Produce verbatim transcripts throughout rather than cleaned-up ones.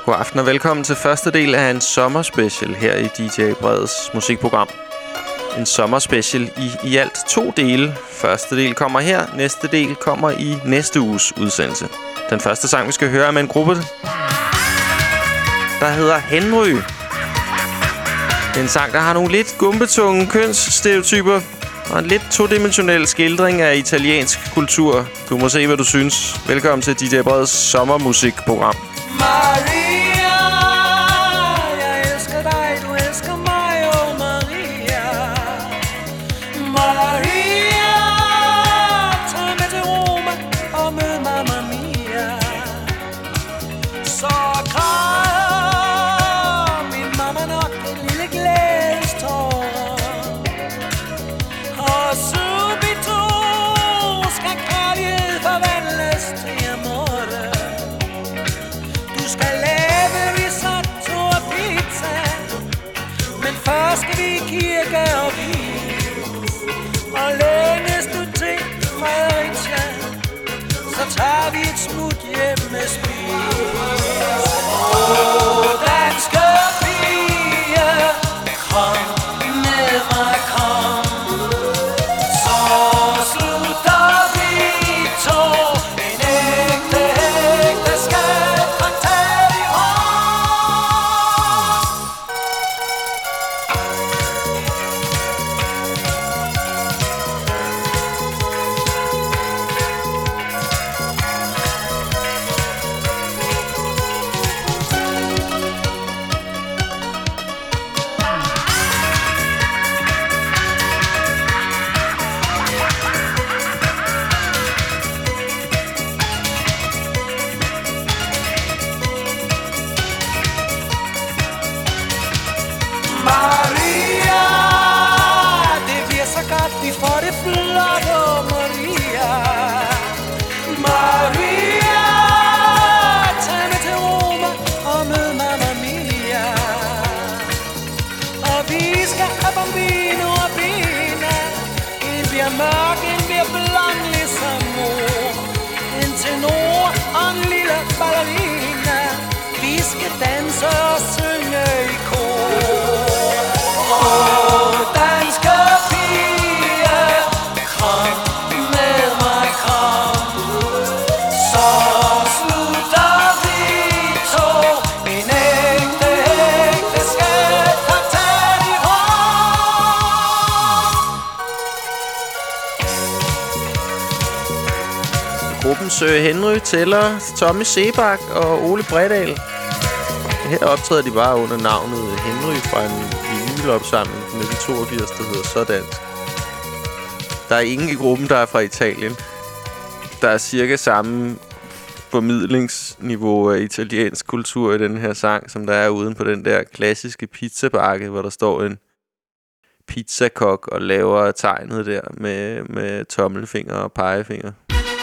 God aften og velkommen til første del af en sommerspecial her i D J Breds musikprogram. En sommerspecial i i alt to dele. Første del kommer her, næste del kommer i næste uges udsendelse. Den første sang, vi skal høre, er med en gruppe, der hedder Henry. Det er en sang, der har nogle lidt gumbetunge kønsstereotyper og en lidt todimensionel skildring af italiensk kultur. Du må se, hvad du synes. Velkommen til D J Breds sommermusikprogram. Maria, jeg elsker dig, du elsker mig, oh Maria. Maria, tag med til Roma og mød Mamma Mia. Så græder min mamma nok en lille glædestår. Og subito skal kærlighed forvandles til amore. Du skal lave risotto og pizza, men først skal vi i kirke og vis. Og længes du til Fredericia, så tager vi et smut hjem med spis. Åh, danske piger, kom med mig, kom. Så slutter vi to en ægte ægteskabstraktat i hånd. Maria, det bliver så godt, vi får det flot, oh Maria. Maria, tag med til Roma og mød Mamma Mia. Og vi skal have bambino og bina. En bliver mørk, en bliver blond ligesom mor. En tenor og en lille ballerina. Vi skal danse og synge i kor. Åh, danske piger, kom med mig, kom. Så slutter vi to en ægte ægteskabstraktat i hånd. Gruppen Sir Henry tæller Tommy Sebak og Ole Bredal. Her optræder de bare under navnet Henry fra en vinylopsamling fra nitten toogfirs, der hedder Sådan. Der er ingen i gruppen, der er fra Italien. Der er cirka samme formidlingsniveau af italiensk kultur i den her sang, som der er uden på den der klassiske pizzabakke, hvor der står en pizzakok og laver tegnet der med, med tommelfinger og pegefinger.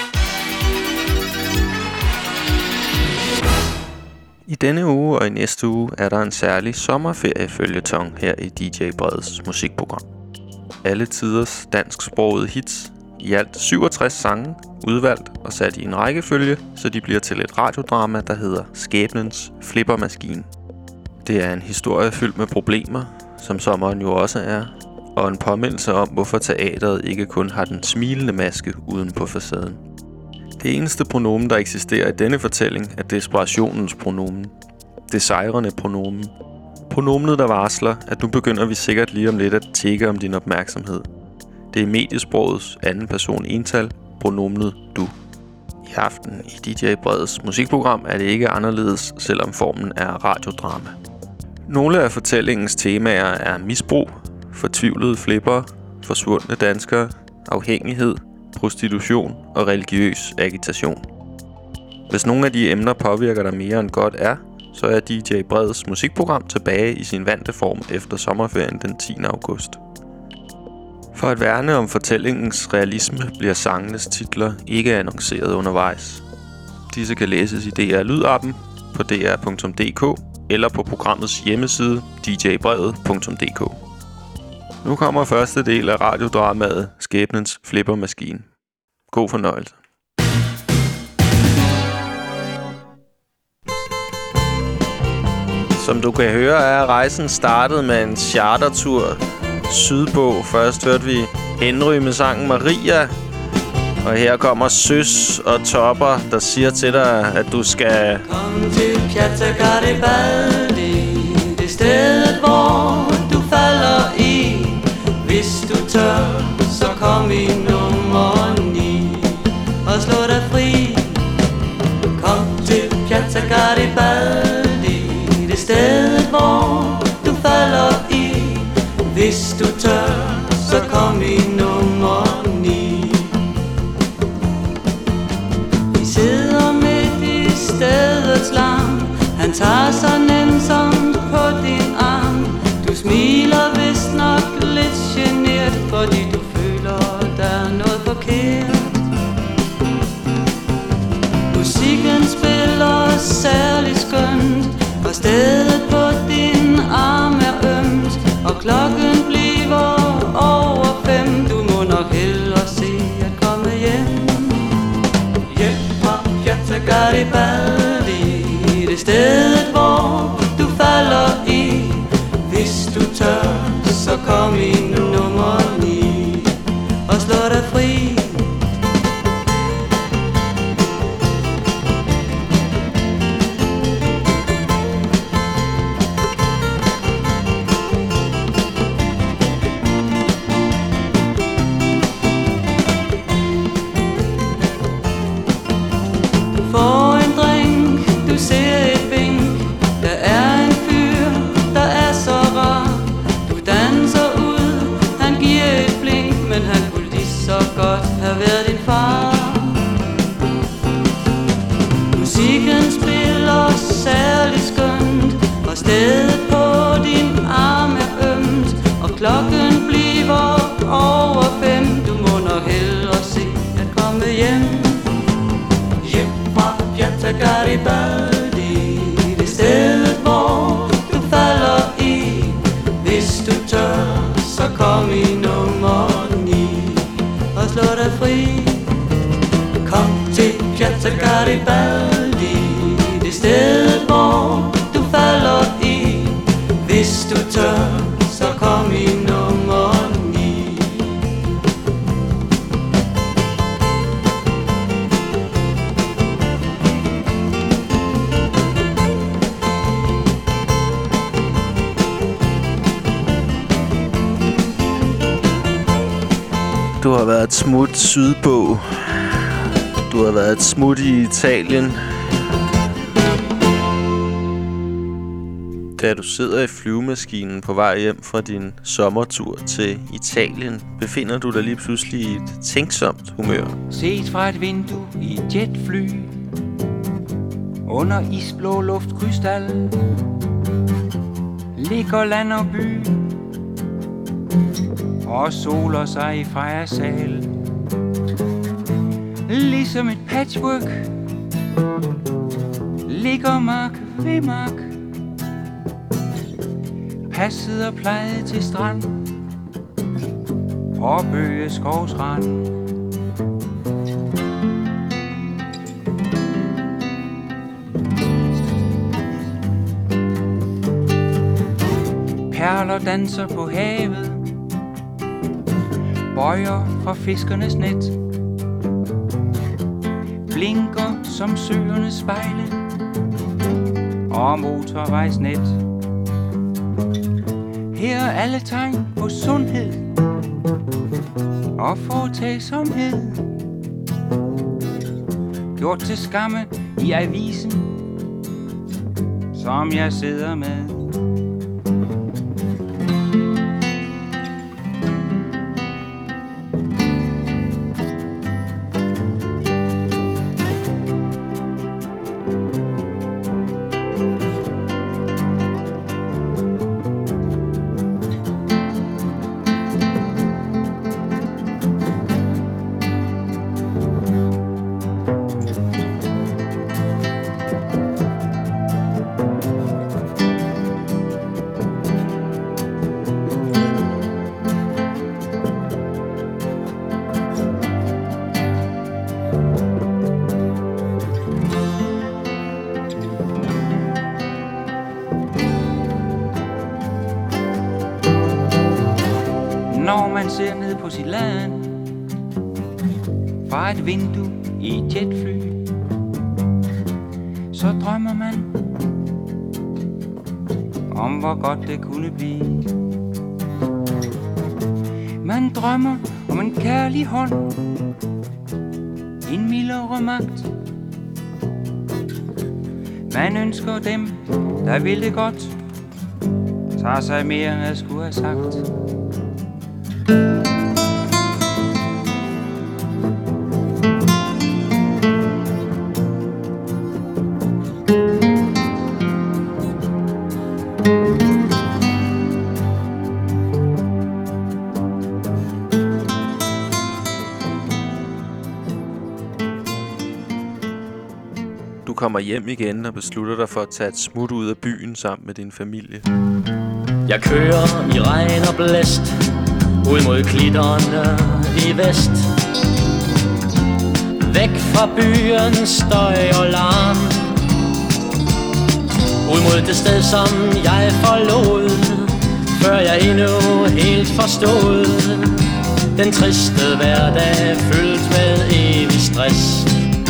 I denne uge og i næste uge er der en særlig sommerferiefølgetong her i D J Breds musikprogram. Alle tiders dansksprogede hits, i alt syvogtres sange, udvalgt og sat i en rækkefølge, så de bliver til et radiodrama, der hedder Skæbnens Flippermaskine. Det er en historie fyldt med problemer, som sommeren jo også er, og en påmindelse om, hvorfor teateret ikke kun har den smilende maske uden på facaden. Det eneste pronomen, der eksisterer i denne fortælling, er desperationens pronomen. Det sejrende pronomen. Pronomenet, der varsler, at nu begynder vi sikkert lige om lidt at tikke om din opmærksomhed. Det er mediesprogets anden person ental, pronomenet du. I aften i D J Breds musikprogram er det ikke anderledes, selvom formen er radiodrama. Nogle af fortællingens temaer er misbrug, fortvivlede flipper, forsvundne danskere, afhængighed, prostitution og religiøs agitation. Hvis nogle af de emner påvirker dig mere end godt er, så er D J Breds musikprogram tilbage i sin vante form efter sommerferien den tiende august. For at værne om fortællingens realisme bliver sangenes titler ikke annonceret undervejs. Disse kan læses i D R Lyd-appen på d r punktum d k eller på programmets hjemmeside d j brevet punktum d k. Nu kommer første del af radiodramaet Skæbnens Flippermaskine. God fornøjelse. Som du kan høre, er rejsen startet med en chartertur sydpå. Først hørte vi Henry med sangen Maria. Og her kommer Søs og Topper, der siger til dig, at du skal... Kom til Piazza Garibaldi, det stedet, hvor du falder i. Hvis du tør, så kom i nummer ni og slå dig fri. Kom til Piazza Garibaldi, det stedet, hvor du falder i. Hvis du tør, så kom i nummer ni. Vi sidder midt i stedets larm. Han tager sig nænsomt på din arm. Du smiler vist nok lidt genert, fordi du føler, der er noget forkert. Musikken spiller særlig skønt, og stedet på din arm er ømt. Og klokken bliver over fem. Du må nok hellere se at komme hjem. Hjem fra Piazza Garibaldi, det stedet, hvor du falder i. Hvis du tør, så kom i nummer ni og slå dig fri. Stedet på din arm er ømt, og klokken bliver over fem. Du må nok hellere se at komme hjem. Hjem fra Piazza Garibaldi, det stedet, hvor du falder i. Hvis du tør, så kom i nummer ni og slå dig fri. Kom til Piazza Garibaldi, det stedet, hvor du falder i. Hvis du tør, så kom i nummer ni. Du har været et smut sydpå. Du har været et smut i Italien. Da du sidder i flyvemaskinen på vej hjem fra din sommertur til Italien, befinder du dig lige pludselig i et tænksomt humør. Set fra et vindue i et jetfly, under isblå luftkrystal, ligger land og by og soler sig i fejresal. Ligesom et patchwork ligger mark ved mark, passet og plejet til strand og bøgeskovsrand. Perler danser på havet, bøjer fra fiskernes net, blinker som søernes spejle og motorvejsnet. Her er alle tegn på sundhed og foretagsomhed, gjort til skamme i avisen, som jeg sidder med. man ser ned på sit land fra et vindue i et jetfly, så drømmer man om hvor godt det kunne blive. Man drømmer om en kærlig hånd, en mildere magt. Man ønsker dem, der vil det godt, tager sig mere end jeg skulle have sagt. Du kommer hjem igen og beslutter dig for at tage et smut ud af byen sammen med din familie. Jeg kører i regn og blæst ud mod klitterne i vest. Væk fra byens støj og larm, ud mod det sted som jeg forlod, før jeg endnu helt forstod den triste hverdag fyldt med evig stress.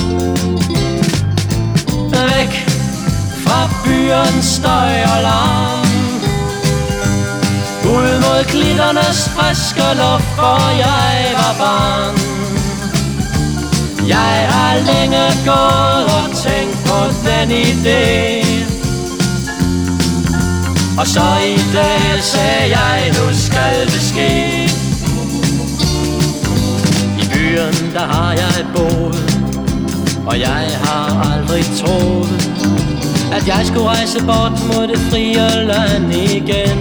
Væk fra byens støj og larm, ud mod klitternes friske luft, hvor jeg var barn. Jeg har længe gået og tænkt på den idé, og så i dag sagde jeg, nu skal det ske. I byen der har jeg boet, og jeg har aldrig troet, at jeg skulle rejse bort mod det frie land igen.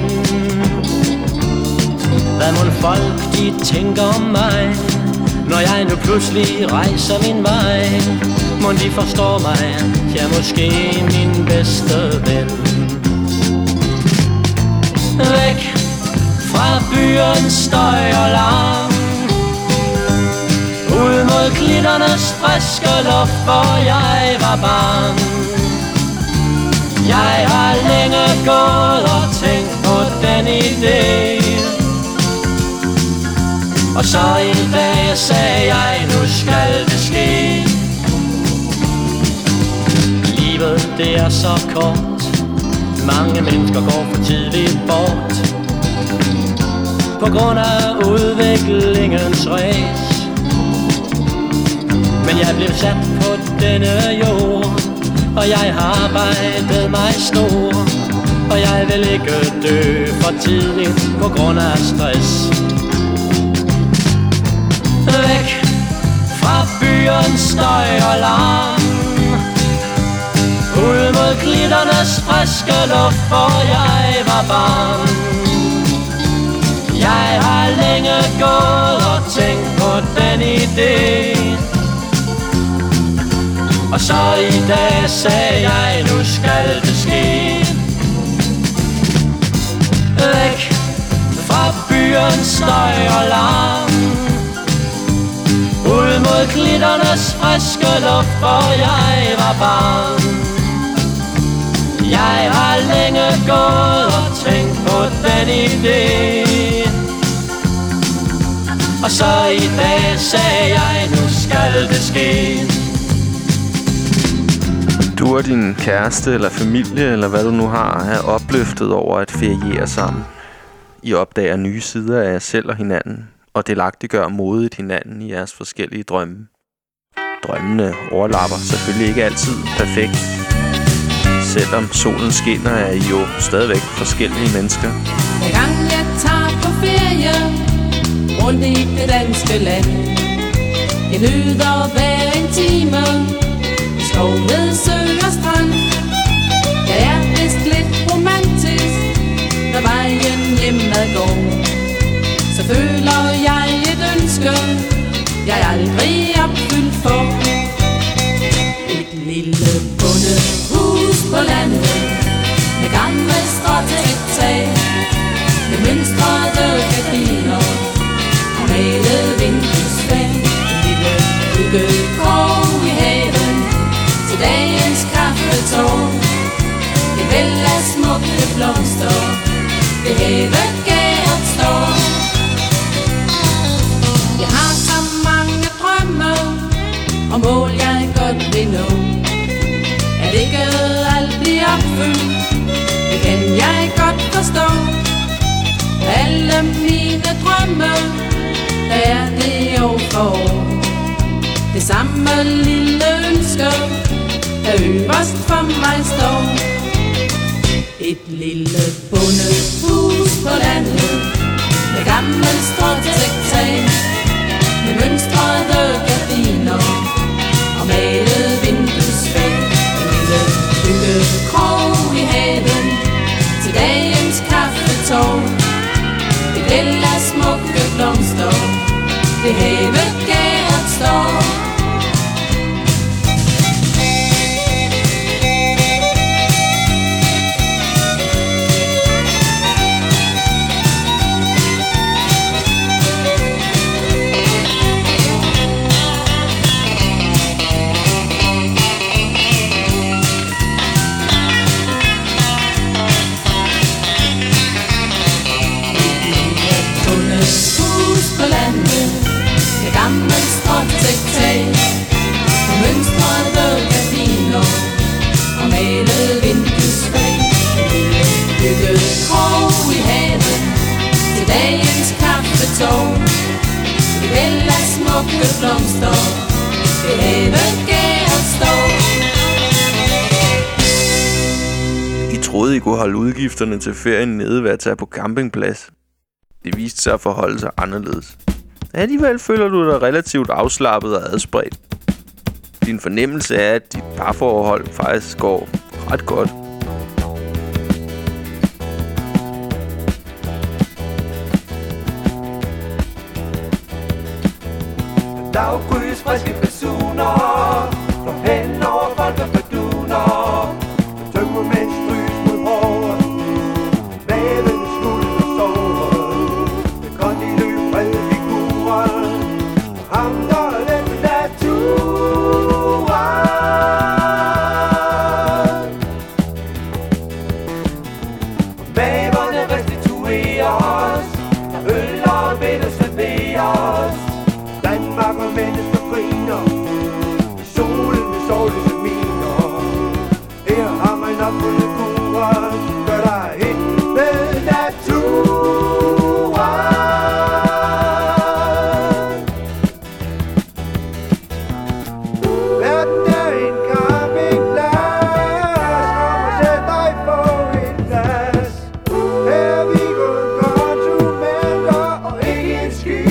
Hvad mon folk de tænker om mig, når jeg nu pludselig rejser min vej? Mon de forstår mig, jeg er måske min bedste ven. Væk fra byens støj og larm, ud mod klitternes friske luft, hvor jeg var barn. Jeg har længe gået og tænkt på den idé, og så en dag sagde jeg, nu skal det ske. Livet det er så kort, mange mennesker går for tidligt bort, på grund af udviklingens ræs. Men jeg blev sat på denne jord, og jeg har arbejdet mig stor, og jeg vil ikke dø for tidligt på grund af stress. Væk fra byens støj og larm, ud mod klitternes friske luft, hvor jeg var barn. Jeg har længe gået og tænkt på den idé, og så i dag sagde jeg, nu skal det ske. Væk fra byens støj og larm, ud mod klitternes friske luft, hvor jeg var barn. Jeg har længe gået og tænkt på den idé, og så i dag sagde jeg, nu skal det ske. Du og din kæreste eller familie, eller hvad du nu har, er opløftet over at feriere sammen. I opdager nye sider af jer selv og hinanden, og delagtiggør modigt hinanden i jeres forskellige drømme. Drømmene overlapper selvfølgelig ikke altid perfekt. Selvom solen skinner, er I jo stadigvæk forskellige mennesker. Hver gang jeg tager på ferie rundt i det danske land, jeg nyder hver en time, skov ved sø og strand. Jeg er vist lidt romantisk, når vejen hjemad går. Så føler jeg et ønske, jeg aldrig opfyldt for. Et lille bondehus på landet, med gamle stråtægt tag, med mønstrede gardiner og malet vinduesfag. En lille hyggekrog i haven til dagens kaffetår. Et væld af smukke blomster ved havegæret står. mål jeg godt vil nå. At ikke alt bliver opfyldt, det kan jeg godt forstå. Alle mine drømme, der er det år for år. Det samme lille ønske, der øverst for mig står. Et lille bondehus på landet, med gammel stråtægtag, med mønstrede gardiner og malet vinduesvæg. En lille byggekrog i haven til dagens kaffetår. Et væld af smukke blomster, det havegæret står. Blomster, det havegæret står. I troede, I kunne holde udgifterne til ferien nede ved at tage på campingplads. Det viste sig at forholde sig anderledes. Alligevel føler du dig relativt afslappet og adspredt. Din fornemmelse er, at dit parforhold faktisk går ret godt. Daggryds friske personer, slår hen over folk og forduner. Tømmer mens strys mod håret, væven skulder sover. Det kan de løb brede figurer, og ham der er den naturen. Maverne restitueres, øl og vælder serveres. Danmark og mennesker griner, solen med sårlige miner. Her har man opfundet kuren, gør dig hen med naturen. Verden er en campingplads, kom og sæt dig på en plads. Her er vi kun konsumenter og ikke en sky.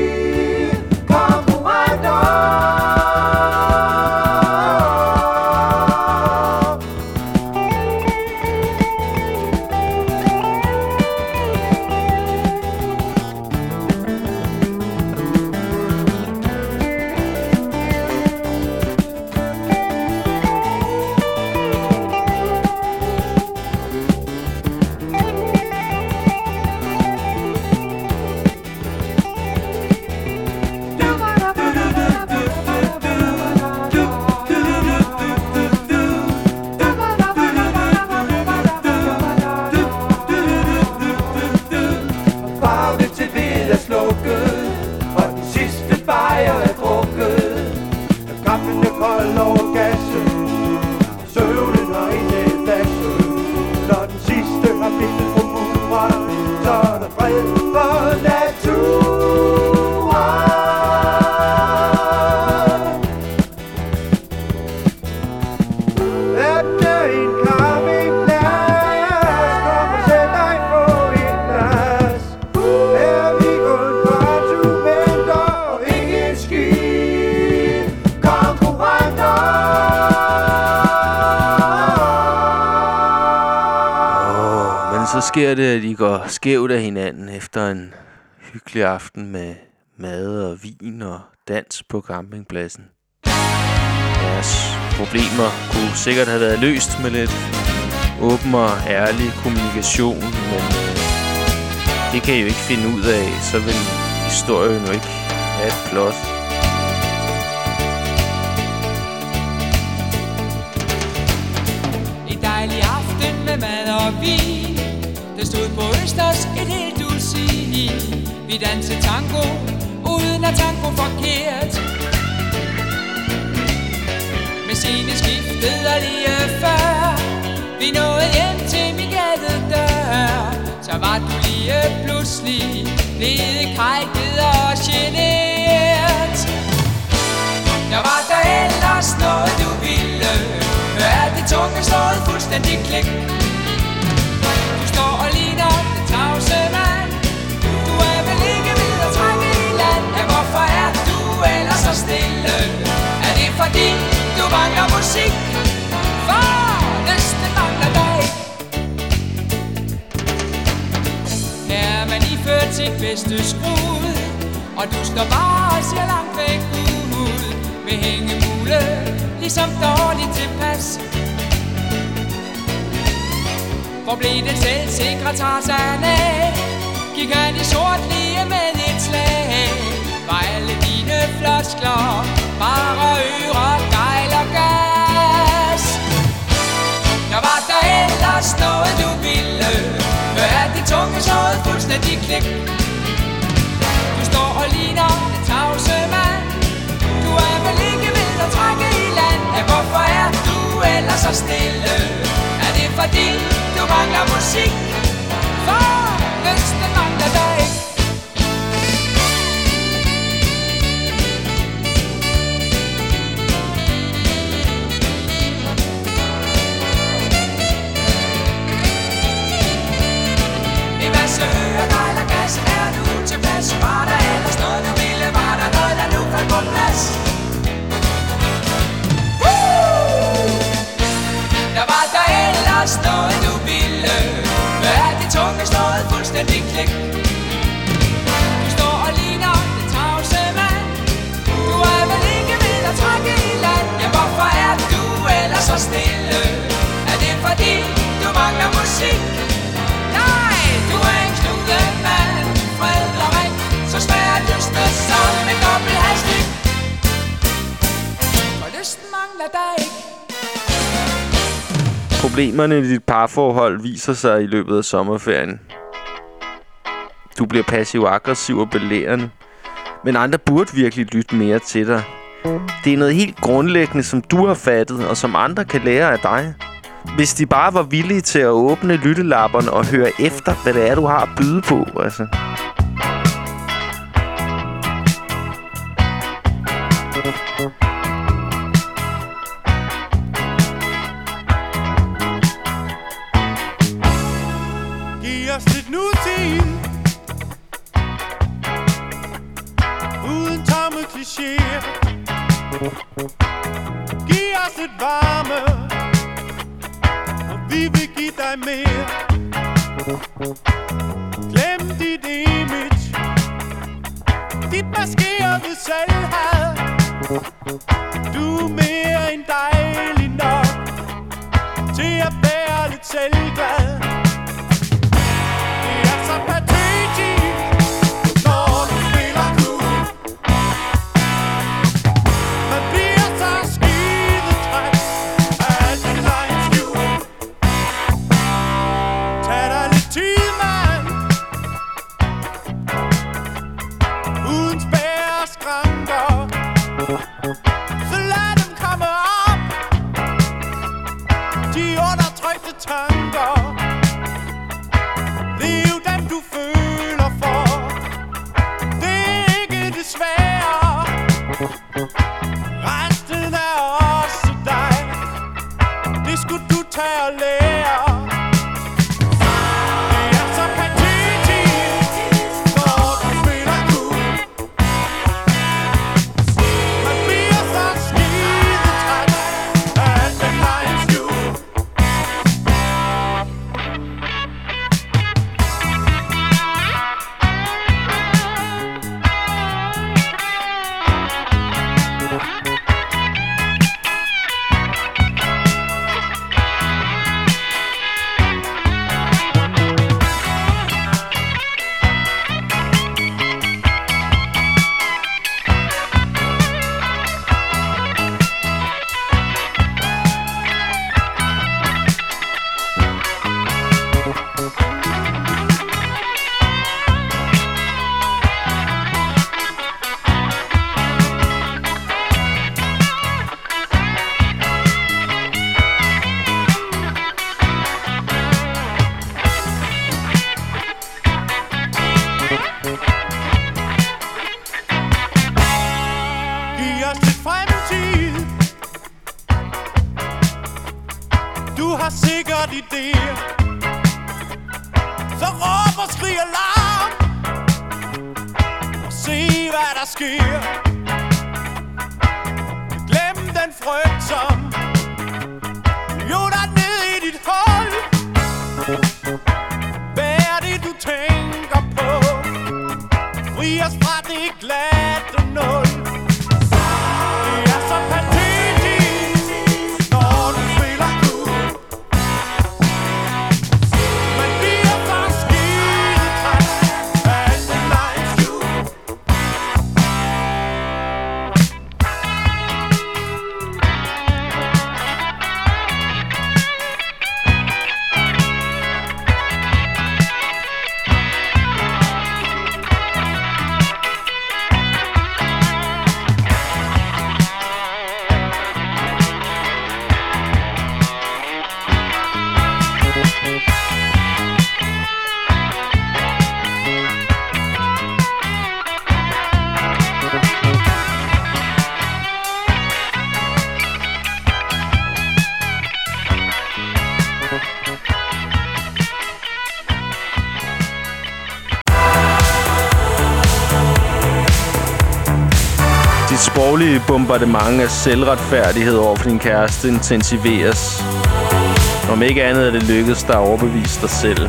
Sker det, at I går skævt af hinanden efter en hyggelig aften med mad og vin og dans på campingpladsen. Jeres problemer kunne sikkert have været løst med lidt åben og ærlig kommunikation, men øh, det kan I jo ikke finde ud af, så vil historien jo ikke have et plot. En dejlig aften med mad og vin. Der stod på Østers et helt dulcin. Vi dansede tango, uden at tango forkert. Benzinen skiftede lige før vi nåede hjem til min gadedør. Så var du lige pludselig blevet kajket og genert. Der var der ellers noget du ville, er det tunge slået fuldstændig klik. Du står og ligner den tavse mand. Du er vel ikke ved at trække i land. Ja, hvorfor er du ellers så stille? Er det fordi du mangler musik? For næsten mangler dig. Her er man iført sit bedste skrud, og du står bare og ser langt væk ud. Med hængemule, ligesom dårligt tilpas. Hvor blev den selvsikre Tarzan af? Gik han i sort lige med et slag? Var alle dine floskler bare ører, gejl og gas? Der var der ellers noget du ville, er de tunge slået fuldstændig klik. Du står og ligner den tavse mand. Du er vel ikke ved at trække i land. Ja, hvorfor er du ellers så stille? Er det fordi du mangler musik? For næsten mangler dig. I masse ører, gejl og gas. Er du tilpas? Var der ellers noget du ville? Var der noget der nu faldt på plads? Der var der ellers noget du ville, er de tunge slået fuldstændig klik. Du står og ligner den tavse mand. Du er vel ikke ved at trække i land. Ja, hvorfor er du ellers så stille? Er det fordi du mangler musik? Nej, du er en knudemand. Fred og ring, så smager lysten som en dobbelt halstik. For lysten mangler dig ikke. Problemerne i dit parforhold viser sig i løbet af sommerferien. Du bliver passiv-aggressiv og belærende. Men andre burde virkelig lytte mere til dig. Det er noget helt grundlæggende, som du har fattet, og som andre kan lære af dig. Hvis de bare var villige til at åbne lyttelapperne og høre efter, hvad det er, du har at byde på, altså. Giv os et varme, og vi vil give dig mere. Glem dit image, dit maskerede selvhad. Du er mere end dejlig nok til at være lidt selvglad. Det er så patetisk, når du spiller cool. Man bliver så skidetræt af alt det lejens jul. Tag dig lidt tid, mand, uden spærre og skranker. Så lad dem komme op, de undertrykte tanker. Lev dem du føler for, det er ikke det svære. Resten er også dig, det skulle du tage og lære. Det er så patetisk, når du spiller cool. Man bliver så skidetræt af alt den lejens jul. sikkert idé. Så råb og skrig alarm, og se hvad der sker. Glem den frygt som jo der ned i dit hold. Hvad er det du tænker på? Fri os fra det glatte nul. Det er så patetisk, når du spiller cool. Man bliver så skidetræt af alt det lejens jul. Dit sproglige bombardement af selvretfærdighed over for din kæreste intensiveres. Om ikke andet er det lykkedes dig at overbevise dig selv.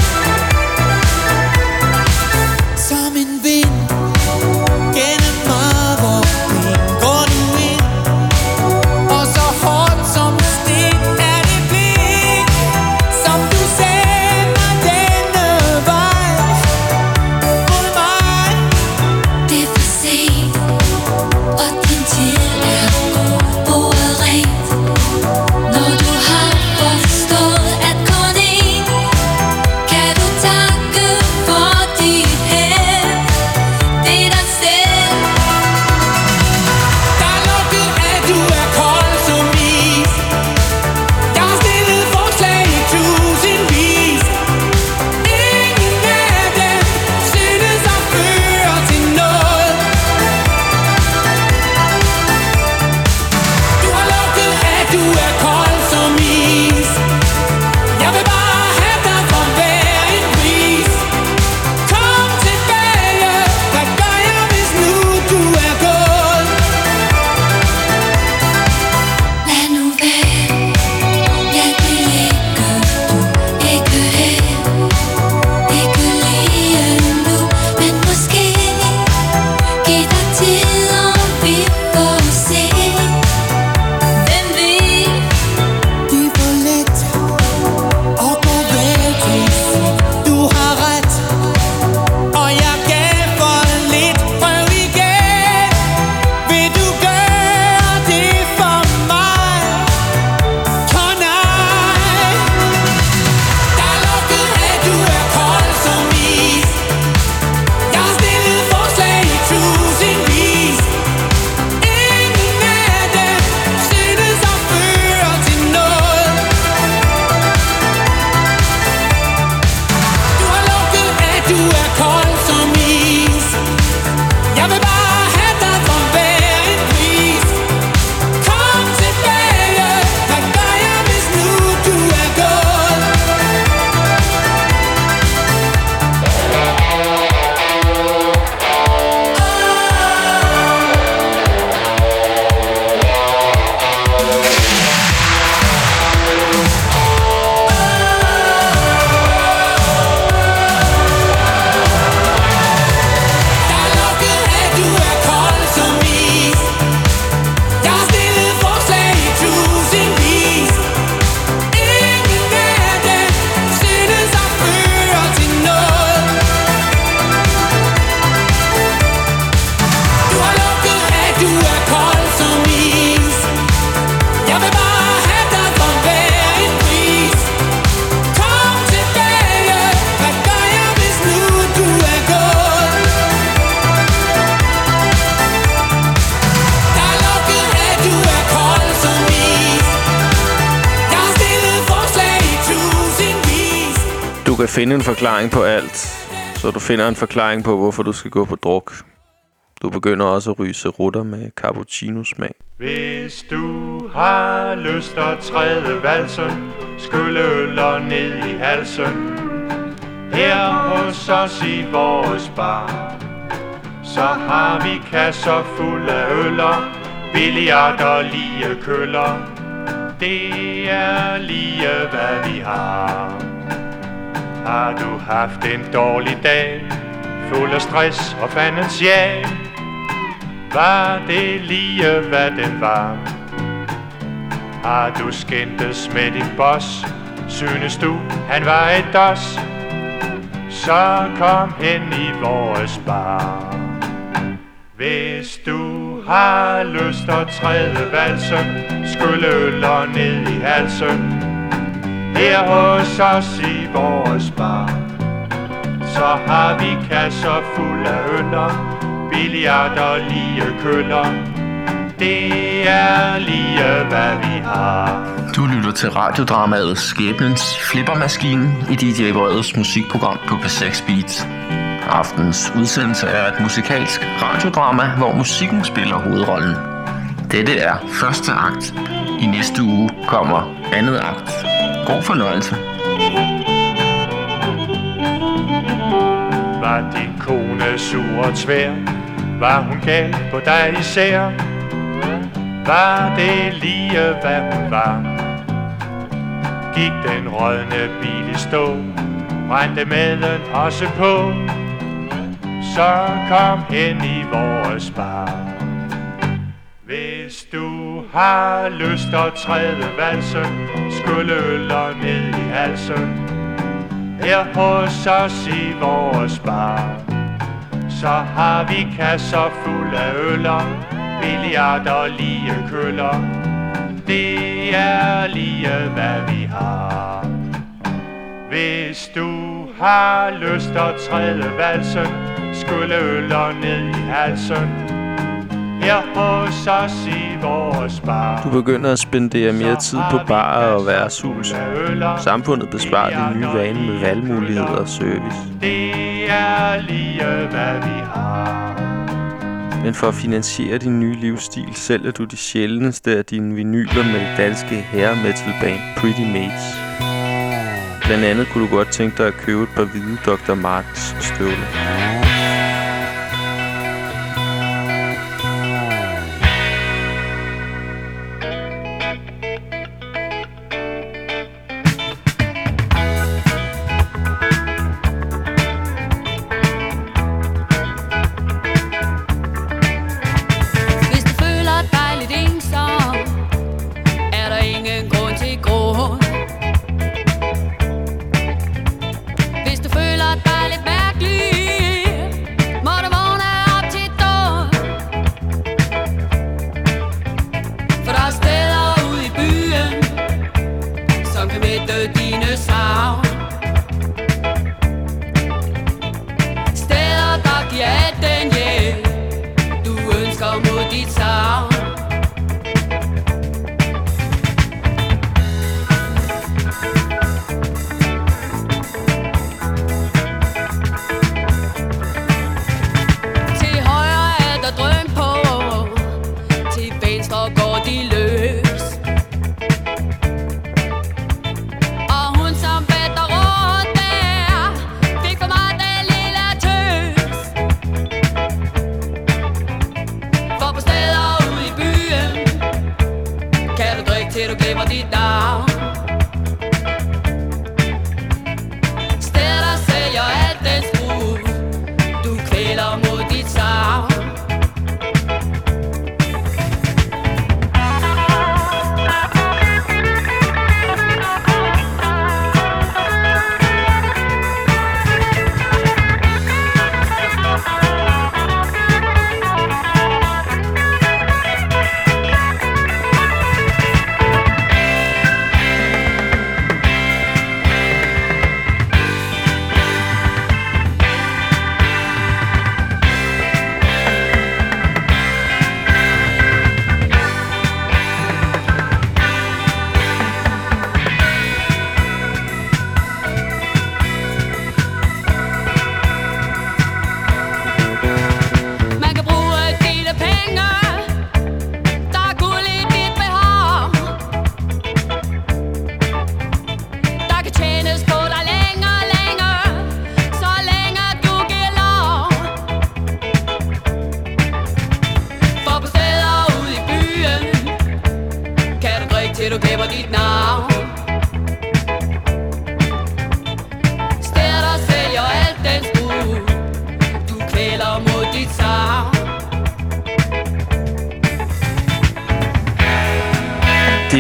Som en vind gennem marvorben går du ind, og så hårdt som sten er det blik, som du sender denne vej mod mig. Det er for sent, og din tid er bordet rent. Når du har forstået, at kun én kan du takke for dit held. Det er dig selv. Der er lukket af, du er kold som is. Jeg har stillet forslag i tusindvis. Ingen af dem synes at føre til noget. Du har lukket af, du er kold som is. Jeg vil bare have dig for hver en pris. Kom tilbage, hvad gør jeg hvis nu du er gået? Lad nu være, lad det ligge, du ikke her, ikke lige nu, men måske giv dig tid, og vi får se. Hvem ved? Det er for let at gå væk. Du har ret, og jeg gav for lidt. Prøv igen. Vil du gøre det for mig? Åh nej. Der er lukket af, du er kold som is. Jeg har stillet forslag i tusindvis. Ingen af dem synes at føre til noget. Du har lukket af, du er kold som is. Jeg vil bare have dig for hver en pris. Kom tilbage, hvad gør jeg hvis nu du er gået? Der er lukket af, du er kold som is. Jeg har stillet forslag i tusindvis. Ingen af dem synes at føre til noget. Du har lukket af, du er kold som is. Jeg vil bare have dig for hver en pris. Kom tilbage, hvad gør jeg hvis nu du er gået? Der er lukket af, du er kold som is. Jeg har stillet forslag i tusindvis. Du kan finde en forklaring på alt, så du finder en forklaring på, hvorfor du skal gå på druk. Du begynder også at ryge cerutter med cappuccino-smag. Ved Hvis du har lyst at træde valsen, skylle øller ned i halsen. Her hos os i vores bar, så har vi kasser fuld af øller, billard og lige køller. Det er lige hvad vi har. Har du haft en dårlig dag, fuld af stress og fandens jag, var det lige hvad den var. Har du skændtes med din boss, synes du han var et dos, så kom hen i vores bar. Hvis du har lyst at træde valsen, skylle øller ned i halsen. Her hos os i vores bar, så har vi kasser fuld af øller, billard og lige køller. Det er lige hvad vi har. Du lytter til radiodramaet Skæbnens Flippermaskine i D J Breds musikprogram på P seks Beats. Aftens udsendelse er et musikalsk radiodrama, hvor musikken spiller hovedrollen. Dette er første akt. I næste uge kommer andet akt. God fornøjelse. Var din kone sur og tvær? Var hun gal på dig især? Var det lige hvad hun var? Gik den rådne bil i stå, brændte maden også på, så kom hen i vores bar. Hvis du har lyst at træde valsen, skylle øller ned i halsen. Her hos os i vores bar, så har vi kasser fuld af øller, billard og lige køller. Det er lige hvad vi har. Hvis du har lyst at træde valsen, skylle øller ned i halsen. Her hos os i vores bar. Du begynder at spendere mere tid på barer og værtshus. Samfundet besvarer din nye vane med valgmuligheder og service. Det er lige hvad vi har. Men for at finansiere din nye livsstil, sælger du de sjældneste af dine vinyler med det danske hair metal band Pretty Mates. Blandt andet kunne du godt tænke dig at købe et par hvide doktor Martens støvler. Hvis du føler dig lidt mærkelig,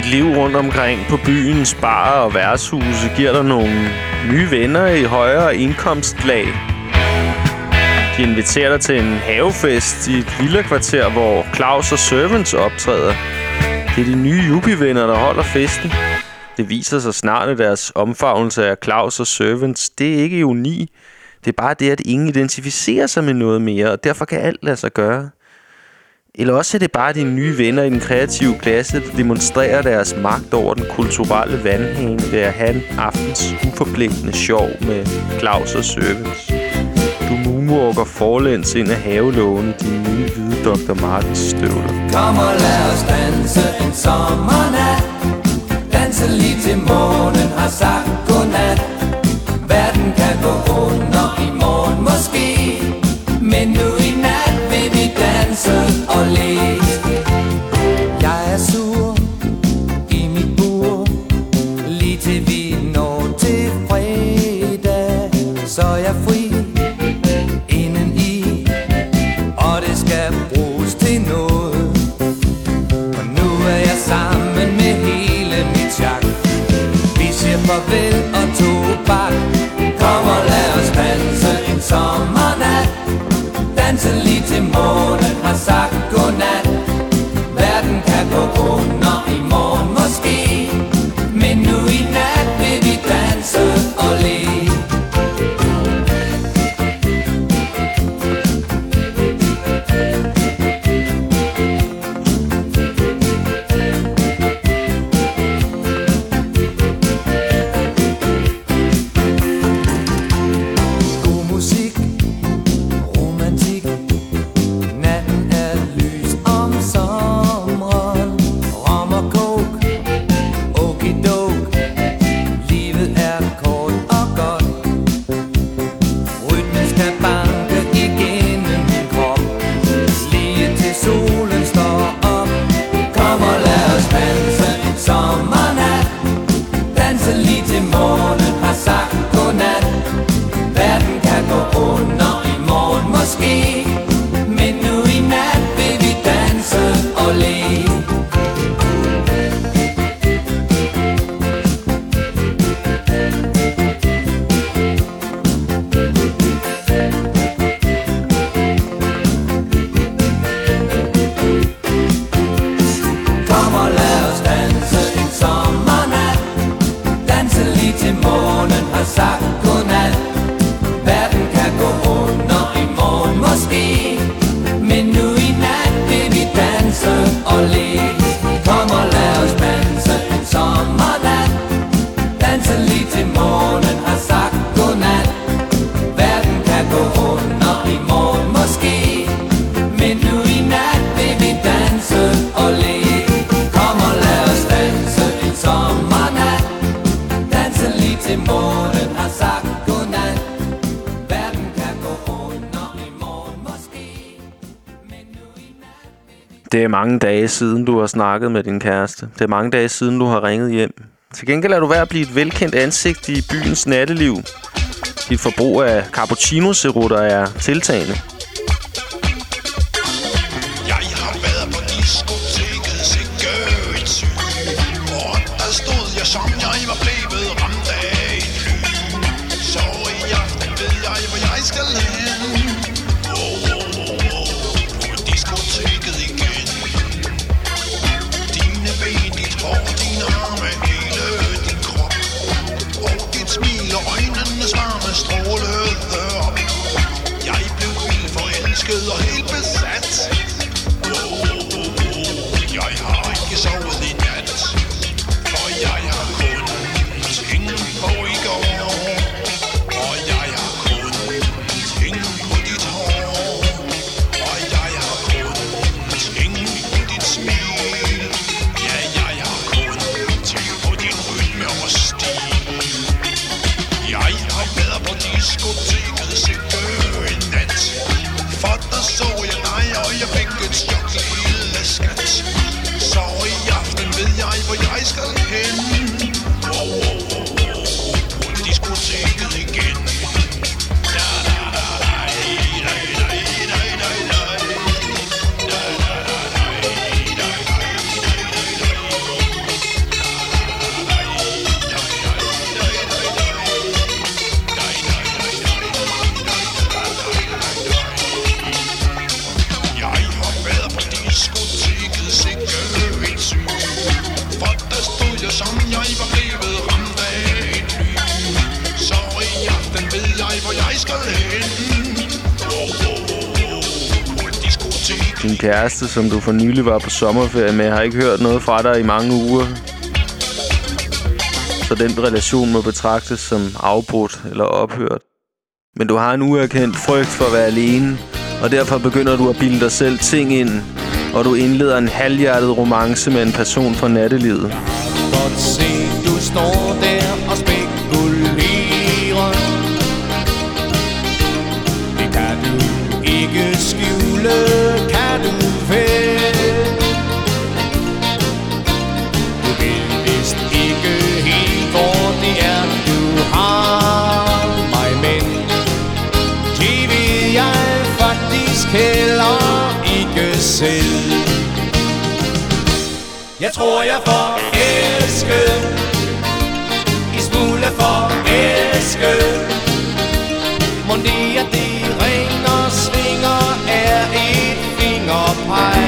Dit liv rundt omkring på byens barer og værtshuse giver dig nogle nye venner i højere indkomstlag. De inviterer dig til en havefest i et villakvarter, hvor Claus og Servants optræder. Det er de nye yuppie-venner, der holder festen. Det viser sig snart, at deres omfavnelse af Claus og Servants, det er ikke ironi. Det er bare det, at ingen identificerer sig med noget mere, og derfor kan alt lade sig gøre. Eller også er det bare de nye venner i den kreative klasse, der demonstrerer deres magt over den kulturelle vandhane ved at have en aftens uforpligtende sjov med Claus og Servants. Du moonwalker forlæns ind af havelågen i dine nye hvide doktor Martens støvler. Kom og lad os danse en sommernat. Danse lige til månen har sagt godnat. Verden kan gå under i morgen måske, men nu i nat vil vi danse og le. Jeg er sur i mit bur, lige til vi når til fredag. Så er jeg fri indeni, og det skal bruges til noget. Og nu er jeg sammen med hele mit jak. Vi siger farvel og tobak. Kom og lad os danse en sommernat. Danse lige til månen har sagt godnat. Verden kan gå under i morgen måske, men nu i nat vil vi danse og le. Det er mange dage siden, du har snakket med din kæreste. Det er mange dage siden, du har ringet hjem. Til gengæld er du ved at blive et velkendt ansigt i byens natteliv. Dit forbrug af cappuccino-cerutter er tiltagende. Jeg har været på diskoteket, sikke et syg. Og der stod jeg, som jeg var blevet ramt af et lyn. Så i aften ved jeg, hvor jeg skal hen. Oh, oh, oh, oh. På diskoteket igen. Dine ben, dit hår, dine arme, hele din krop. Og dit smil og øjnenes varme strålede op. Jeg blev vildt forelsket og helt besat. Oh, oh, oh, oh. Jeg har ikke sovet i nat, for jeg har kun tænkt på i går. Og jeg har kun tænkt på dit hår. Og jeg har kun tænkt på dit smil. Ja, jeg har kun tænkt på din rytme og stil. Jeg har været på diskoteket sikke en nat. For der så jeg dig, og jeg fik et chok, lille skat. Så i aften ved jeg, hvor jeg skal hen. Oh, oh, oh, oh. På diskoteket igen. Da, da, da, da, da, da, da, da, da. Da, da, da, da, da, da, da, da. din kæreste, som du for nylig var på sommerferie med, har ikke hørt noget fra dig i mange uger. Så den relation må betragtes som afbrudt eller ophørt. Men du har en uerkendt frygt for at være alene, og derfor begynder du at bilde dig selv ting ind, og du indleder en halvhjertet romance med en person fra nattelivet. Godt se, du står der og spekulerer. Det kan du ikke skjule, kan du vel? Du ved vist ikke helt, hvor det er, du har mig, men det ved jeg faktisk heller ikke selv. Jeg tror, jeg forelsket, i smule forelsket. Mon det er det ringer, svinger, er et fingerpeg.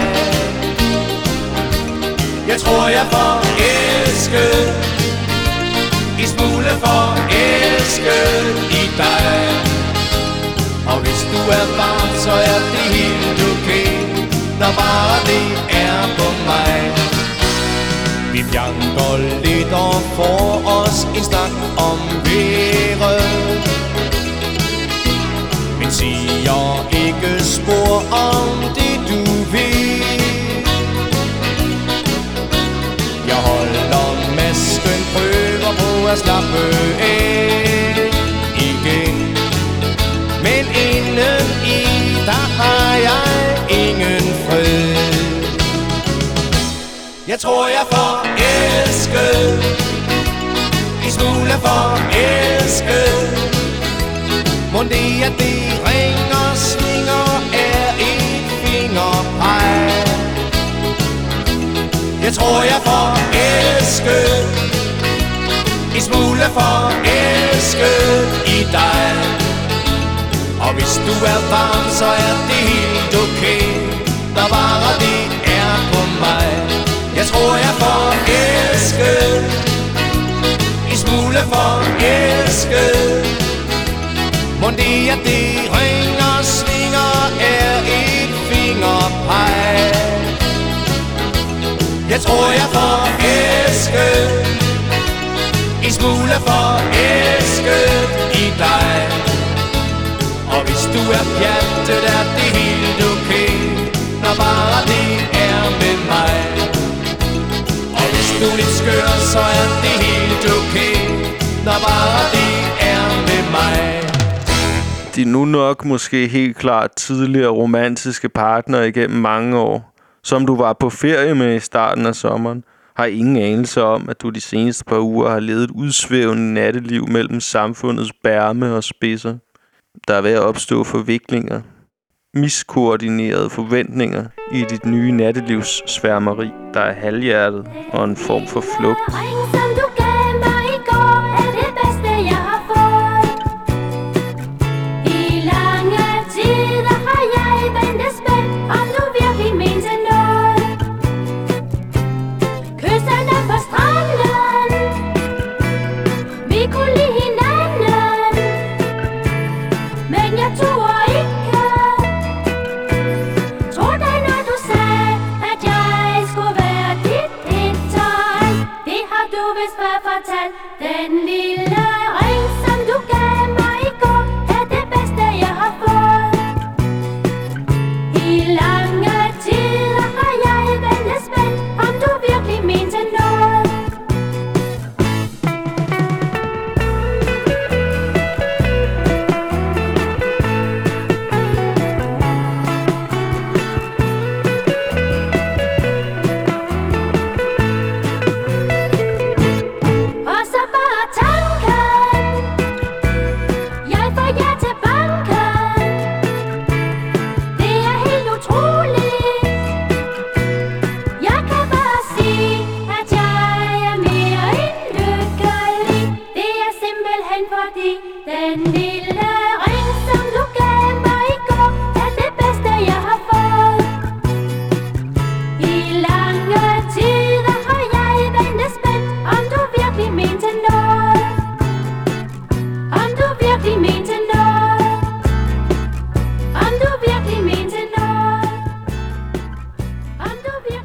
Jeg tror, jeg forelsket, i smule forelsket i dig. Og hvis du er varm, så er det helt okay, når bare det er på mig. Vi bjanker lidt og får os en snak om vejret, men siger ikke spor om det du ved. Jeg holder masken, prøver på at slappe af igen, men inden i, der har jeg ingen fred. Jeg tror, jeg forelsket, i smule forelsket. Mon det er det ringer, svinger, er et fingerpeg. Jeg tror, jeg forelsket, i smule forelsket i dig. Og hvis du er varm, så er det helt okay, når bare det er på mig. Jeg tror, jeg forelsket, i smule forelsket. Mon det er det ringer, svinger, er et fingerpeg. Jeg tror, jeg forelsket, i smule forelsket i dig. Og hvis du er pjattet, er det helt okay, når bare det er med mig. Og hvis du er lidt skør, så er det helt okay, når bare det er med mig. De nu nok måske helt klart tidligere romantiske partner igennem mange år, som du var på ferie med i starten af sommeren, har ingen anelse om, at du de seneste par uger har levet et udsvævende natteliv mellem samfundets bærme og spidser. Der er ved at opstå forviklinger, miskoordinerede forventninger i dit nye nattelivs sværmeri, der er halvhjertet og en form for flugt. Den lille ring, som du gav mig i går, er det bedste, jeg har fået. I lange tider har jeg ventet spændt, om du virkelig mente noget.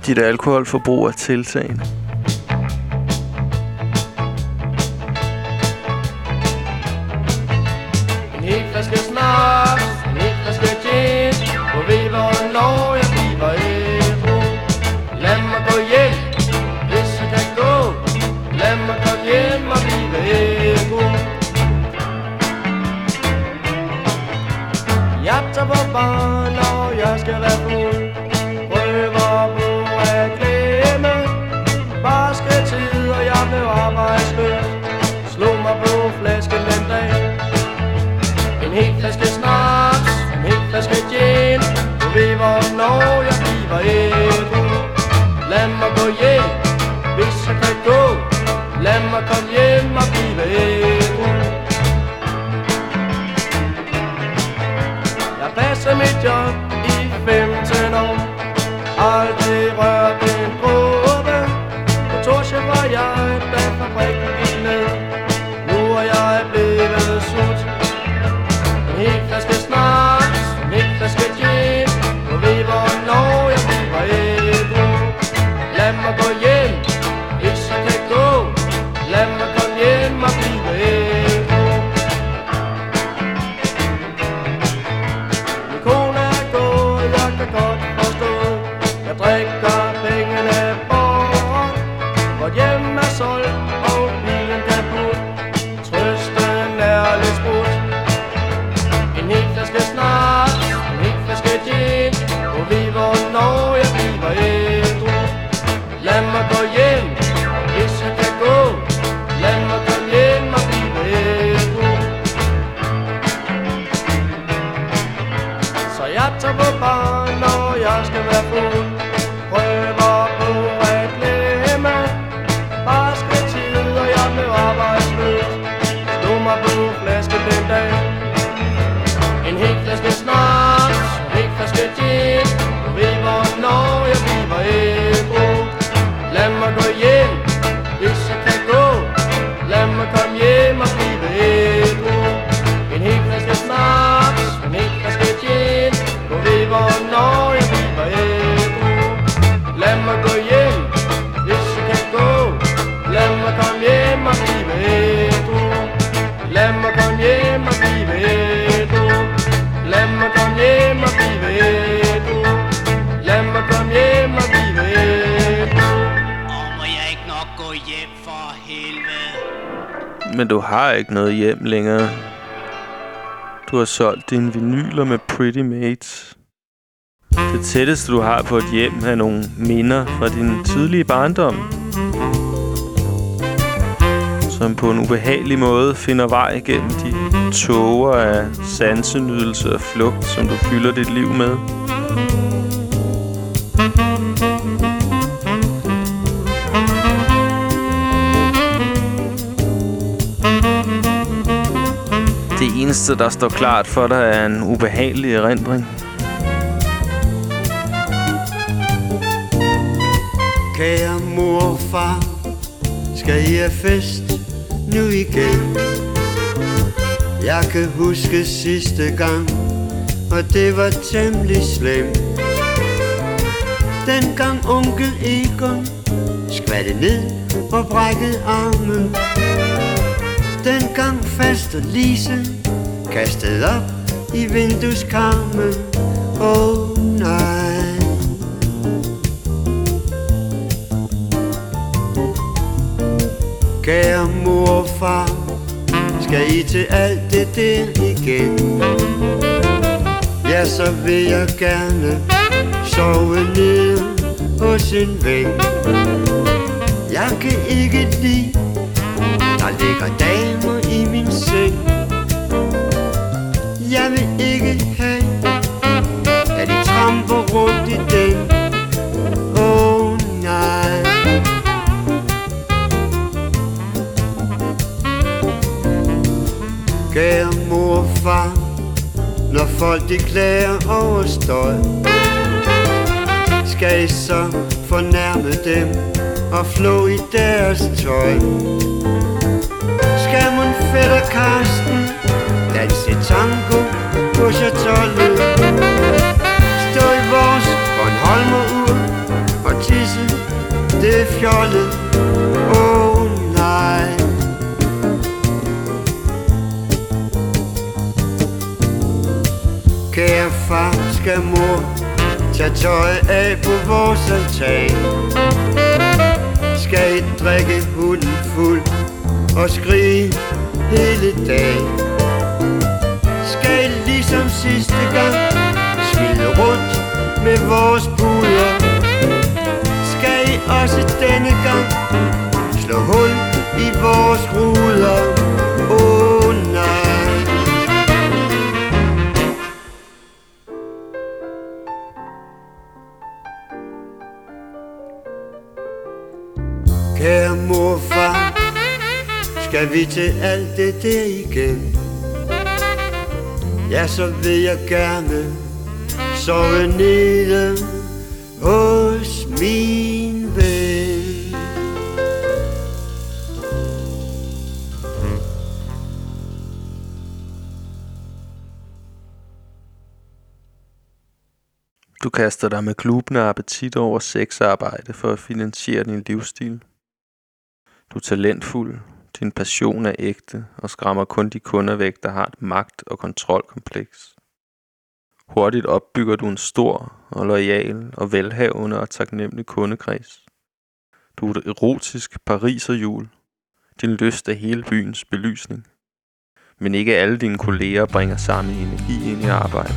dit alkoholforbrug er tiltagende. En helt flaske snaps, en helt flaske gin, hvor ved hvornår jeg bliver ædru. Lad mig gå hjem, hvis jeg kan gå. Lad mig komme hjem og blive ædru. Jeg tager på barn, og jeg skal være fuld. Prøver på at glemme barske tid, og jeg blev arbejdsløs. Slog mig på flasken den dag. En helt flaske snaps, en helt flaske gin. Du ved hvornår jeg bliver ædru. Lad mig gå hjem, hvis jeg kan gå. Lad mig komme hjem og blive ædru. Jeg passer mit job i femten år. Aldrig rørt en dråbe. Kontorchef var jeg, da fabrikken gik ned. Nu er jeg blevet sut. En helt flaske snaps, en helt flaske gin. Du ved hvornår jeg bliver ædru. Lad mig gå hjem, hvis jeg kan gå. Lad mig komme hjem og blive ædru. Min kone er gået, jeg kan godt forstå. Jeg drikker pengene bort. Vort hjem er solgt, og bilen kaput. Trøsten er lidt sprudt. En helt flaske snaps, en helt flaske gin. Du ved hvornår jeg bliver ædru. Lad mig gå hjem, hvis jeg kan gå. Lad mig komme hjem og blive ædru. Så jeg tager på bar, når jeg skal være fuld. Prøver på at glemme barske tid, og jeg blev arbejdsløs. Slog mig på flasken den dag. En helt flaske snaps, en helt flaske gin. Du ved hvornår jeg bliver ædru. Lad mig gå hjem, hvis jeg kan gå. Lad mig komme hjem og blive ædru. En helt flaske snaps, en helt flaske gin. Du ved hvornår jeg bliver ædru. Lad mig gå hjem, hvis jeg kan gå. Lad mig komme hjem og blive ædru. Lad mig komme hjem og blive ædru. Lad mig komme hjem og blive ædru. Lad mig komme hjem og blive ædru. Åh, må jeg ikke nok gå hjem for helvede? Men du har ikke noget hjem længere. Du har solgt dine vinyler med Pretty Mates. Det tætteste du har på et hjem er nogle minder fra din tidlige barndom, som på en ubehagelig måde finder vej gennem de tåger af sansenydelse og flugt, som du fylder dit liv med. Det eneste, der står klart for dig, er en ubehagelig erindring. Kære mor og far, skal I have fest nu igen? Jeg kan huske sidste gang, og det var temmelig slemt. Dengang onkel Egon skvattede ned og brækkede armen. Dengang faster Lise kastede op i vindueskarmen. Åh oh, nej. Kære mor og far, skal I til alt det der igen? Ja, så vil jeg gerne sove nede hos en ven. Jeg kan ikke lide, der ligger damer i min seng. Jeg vil ikke have, at de tramper rundt i den. Åh oh, nej. Kære mor og far, når folk de klager over støj, skal I så fornærme dem og flå i deres tøj? Skal man fætter Karsten danse tango på chatollet, stå i vores Bornholmer-ur og tisse Kære far, skal mor tage tøjet af på vores altan? Skal I drikke hunden fuld og skrige hele dagen? Skal I ligesom sidste gang smide rundt med vores puder? Skal I også denne gang slå hul i vores ruder? Åh oh, nej. Kære morfar, skal vi til alt det der igen? Ja, så vil jeg gerne sove nede hos min ven. Du kaster dig med klubende appetit over sexarbejde for at finansiere din livsstil. Du er talentfuld, din passion er ægte og skræmmer kun de kunder væk, der har et magt- og kontrolkompleks. Hurtigt opbygger du en stor og loyal og velhavende og taknemmelig kundekreds. Du er et erotisk pariserhjul. Din lyst er hele byens belysning. Men ikke alle dine kolleger bringer samme energi ind i arbejdet.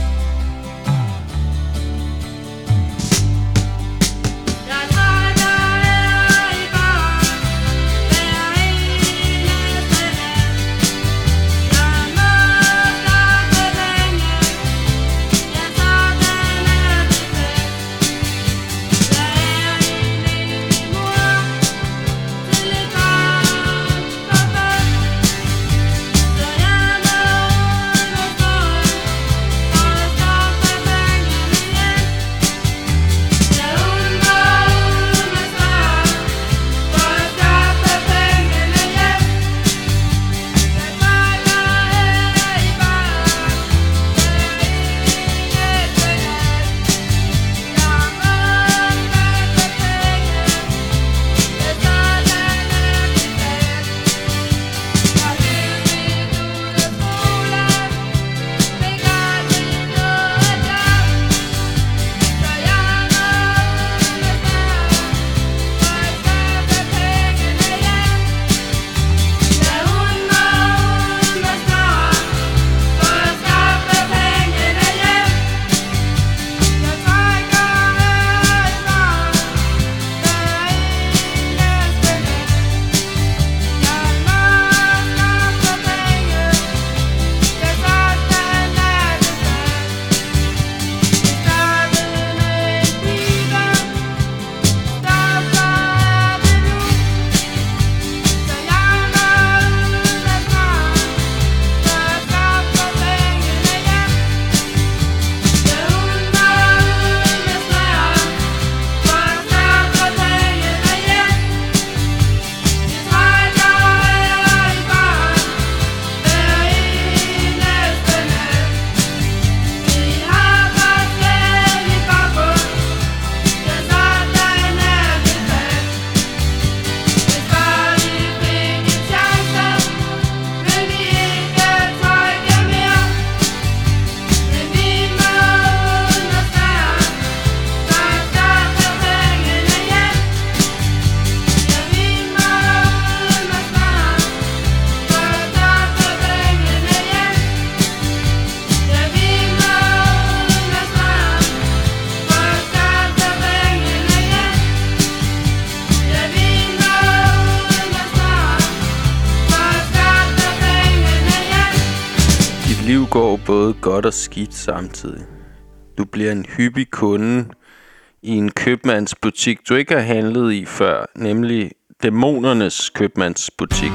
liv går både godt og skidt samtidig. Du bliver en hyppig kunde i en købmandsbutik, du ikke har handlet i før, nemlig Dæmonernes købmandsbutik.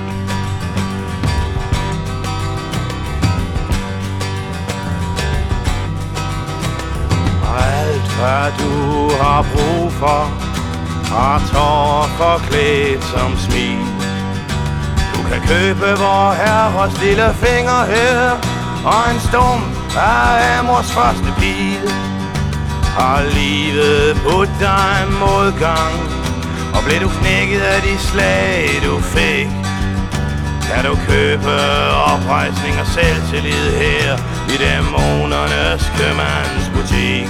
Alt hvad du har brug for, har tår forklædt som smil. Du kan købe vor herres lille finger her, og en stum af Amors første bil. Har livet budt dig modgang, og blev du knækket af de slag du fik, Kan du købe oprejsning og selvtillid her i dæmonernes købmandsbutik?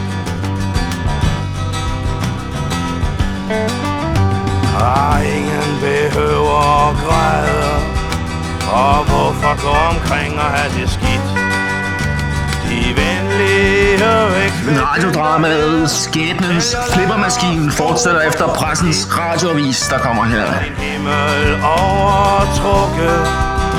Og ingen behøver at græde, og hvorfor gå omkring og have det skidt? De venlige Radiodramaet Skæbnens Flippermaskine fortsætter efter pressens radioavis, der kommer her. Himmel overtrukket.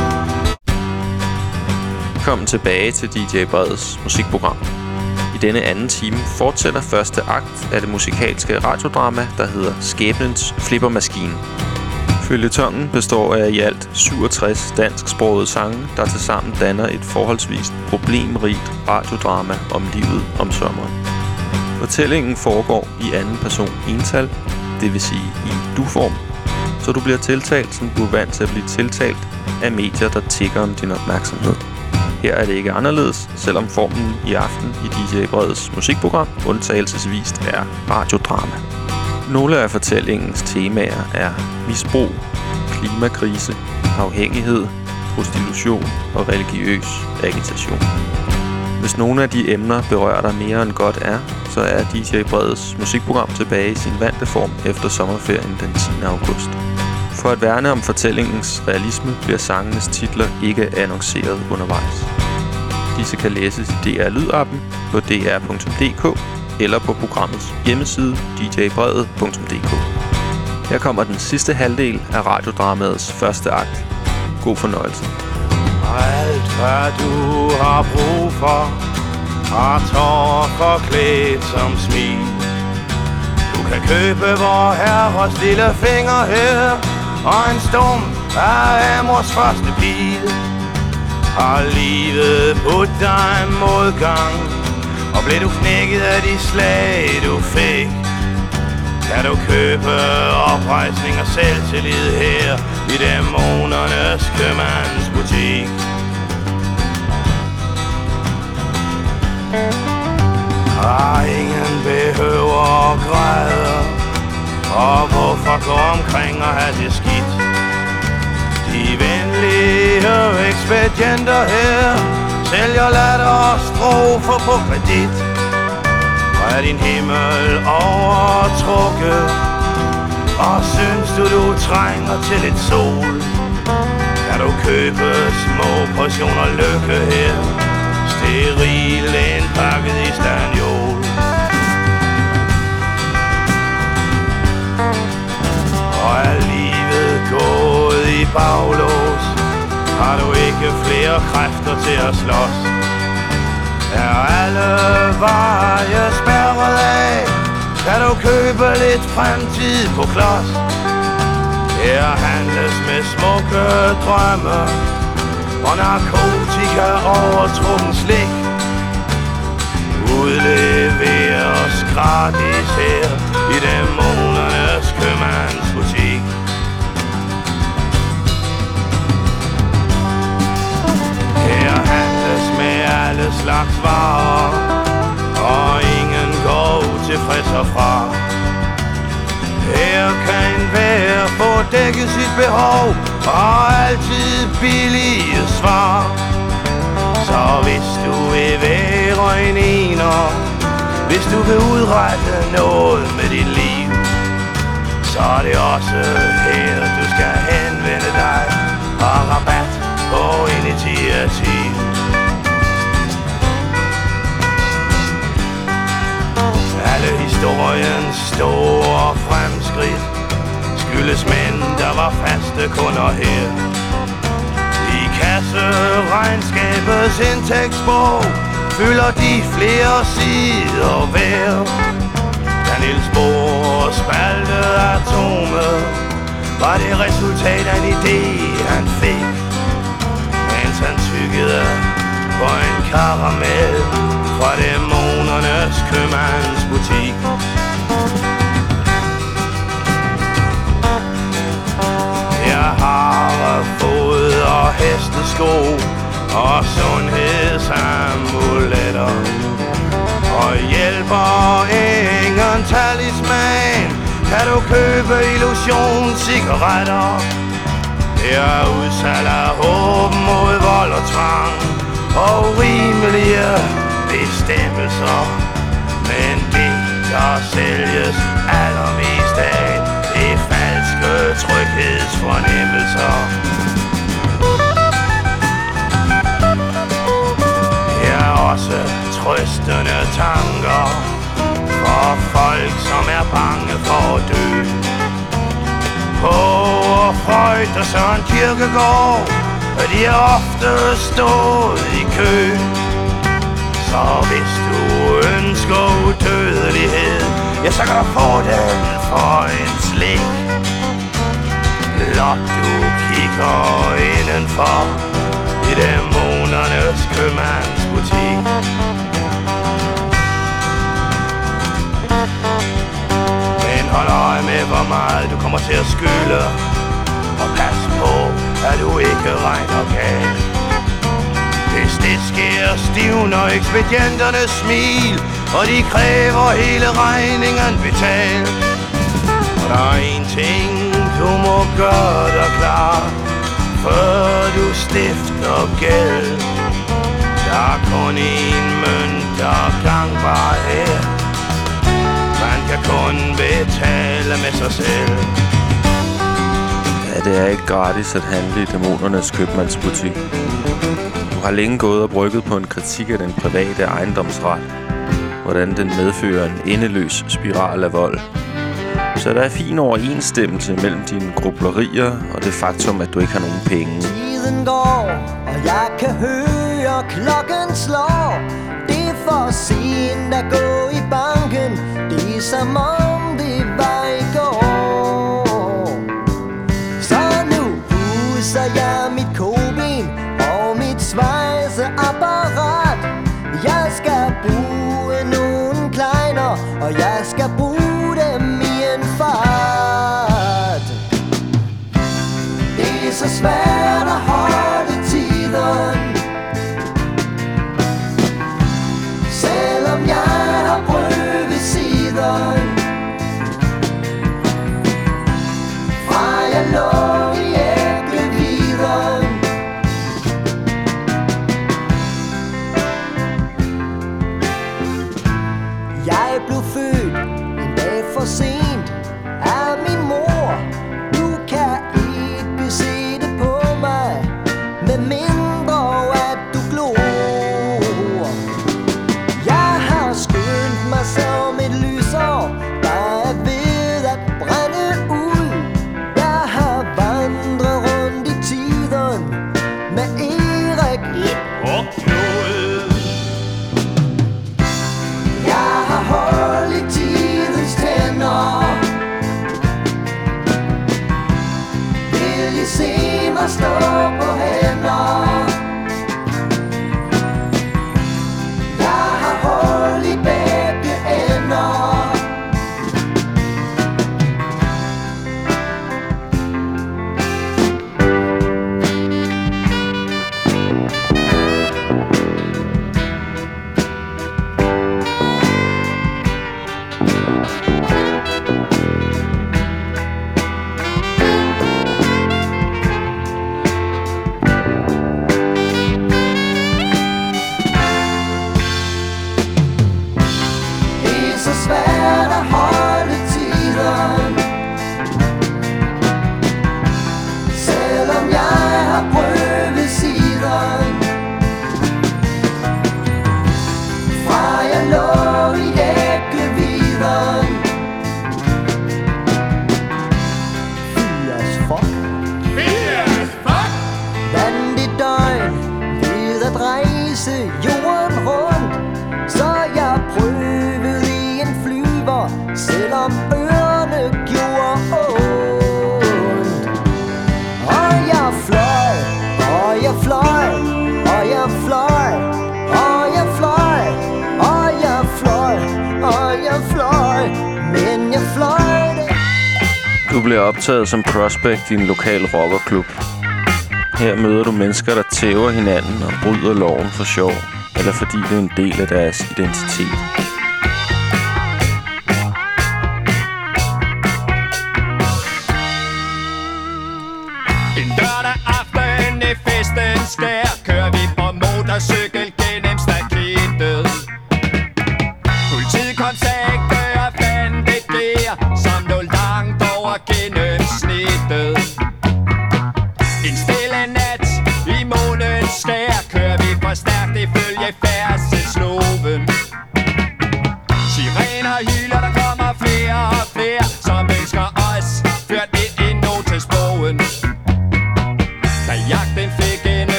Velkommen tilbage til D J Breds musikprogram. I denne anden time fortsætter første akt af det musikalske radiodrama, der hedder Skæbnens Flippermaskine. Føljetongen består af i alt syvogtres dansksprogede sange, der tilsammen danner et forholdsvis problemrigt radiodrama om livet om sommeren. Fortællingen foregår i anden person ental, det vil sige i du-form, så du bliver tiltalt, som du er vant til at blive tiltalt af medier, der tigger om din opmærksomhed. Her er det ikke anderledes, selvom formen i aften i D J Breds musikprogram undtagelsesvist er radiodrama. Nogle af fortællingens temaer er misbrug, klimakrise, afhængighed, prostitution og religiøs agitation. Hvis nogle af de emner berører dig mere end godt er, så er D J Breds musikprogram tilbage i sin vante form efter sommerferien den tiende august. For at værne om fortællingens realisme bliver sangenes titler ikke annonceret undervejs. Disse kan læses i D R Lyd-appen på d r punktum d k eller på programmets hjemmeside d j bredet punktum d k. Her kommer den sidste halvdel af radiodramaets første akt. God fornøjelse. Alt hvad du har brug for, har tårer forklædt som smil. Du kan købe vor herres lille finger her, og en stum af Amors første bil. Har livet budt dig modgang, og blev du knækket af de slag du fik? Kan du købe oprejsning og selvtillid her i dæmonernes købmandsbutik? Og ingen behøver at græde, og hvorfor gå omkring og have det skidt? De venlige ekspedienter her sælger latter og strofer på kredit. Og er din himmel overtrukket, og synes du du trænger til lidt sol? Kan du købe små portioner lykke her, steril indpakket i stanjol? Og er livet gået i baglås, har du ikke flere kræfter til at slås? Er alle veje spærret af, kan du købe lidt fremtid på klods? Her handles med smukke drømme og narkotika overtrukken slik. Udleveres gratis her i dæmonernes købmandsbutik. Her handles med alle slags varer, og ingen går utilfreds herfra. Her kan enhver få dækket sit behov, og altid billige svar. Så hvis du vil være en ener, hvis du vil udrette noget med dit liv, så er det også her du skal henvende dig, og rabat på initiativ. Alle historiens store fremskridt skyldes mænd, der var faste kunder her. I kasseregnskabets indtægtsbog fylder de flere sider hver. Da Niels Bohr spaltede atomet, var det resultat af en idé, han fik, mens han tyggede på en karamel fra dæmonernes købmandsbutik. Jeg har fod og hestesko og sundhedsamuletter, og hjælper ingen talisman, kan du købe illusionscigaretter. Her er udsalg af håb mod vold og tvang og urimelige bestemmelser. Men det, der sælges allermest af, det er falske tryghedsfornemmelser. Her er også trøstende tanker for folk, som er bange for at dø. På og Freud og Søren Kierkegaard, og de er ofte stået i kø. Så hvis du ønsker udødelighed, ja, så kan du få den for en slik. Blot du kigger indenfor i dæmonernes købmandsbutik. Men hold øje med, hvor meget du kommer til at skylde, og pas på, at du ikke regner galt. Hvis det sker, stivner ekspedienternes smil, og de kræver hele regningen betalt. Og der er en ting, du må gøre dig klar, før du stifter gæld. Der er kun en mønt, der er gangbar her. Man kan kun betale med sig selv. Ja, det er ikke gratis at handle i dæmonernes købmandsbutik. Du har længe gået og brygget på en kritik af den private ejendomsret. Hvordan den medfører en endeløs spiral af vold. Så der er fin overensstemmelse mellem dine grublerier og det faktum, at du ikke har nogen penge. Tiden går, og jeg kan høre klokken slår. Det er for sent at gå i banken. Det er som om det var i går. Så nu huser jeg mit koben og mit svejseapparat. Jeg skal bruge nogle kleiner, og jeg skal bruge dem i en fart. Det er så svært at holde tiden, selvom jeg har brød ved siden. Fra jeg lå i æbleviden, jeg blev født en dag for sent af min mor. Du kan ikke se det på mig, med mindre at du glor. Jeg har skyndt mig som et lysår, der er ved at brænde ud. Jeg har vandret rundt i tiden med Erik og Knud. Jeg har hold i tidens tænder. Vil I se mig stå på hænder? Jeg har hold i begge ender. Det er så svært at holde tiden, selvom jeg har prøvet ved siden. Fra jeg lå i æggeviden. Fyrs fuck. Fyrs fuck. Vandigt døgn ved at rejse jorden rundt. Så jeg prøvede i en flyver, selvom ørerne gjorde ondt. Og jeg fløj, og jeg fløj, og jeg fløj, og jeg fløj, og jeg fløj, og jeg fløj, men jeg fløj det. Du bliver optaget som prospect i en lokal rockerklub. Her møder du mennesker, der tæver hinanden og bryder loven for sjov, eller fordi det er en del af deres identitet. En dør,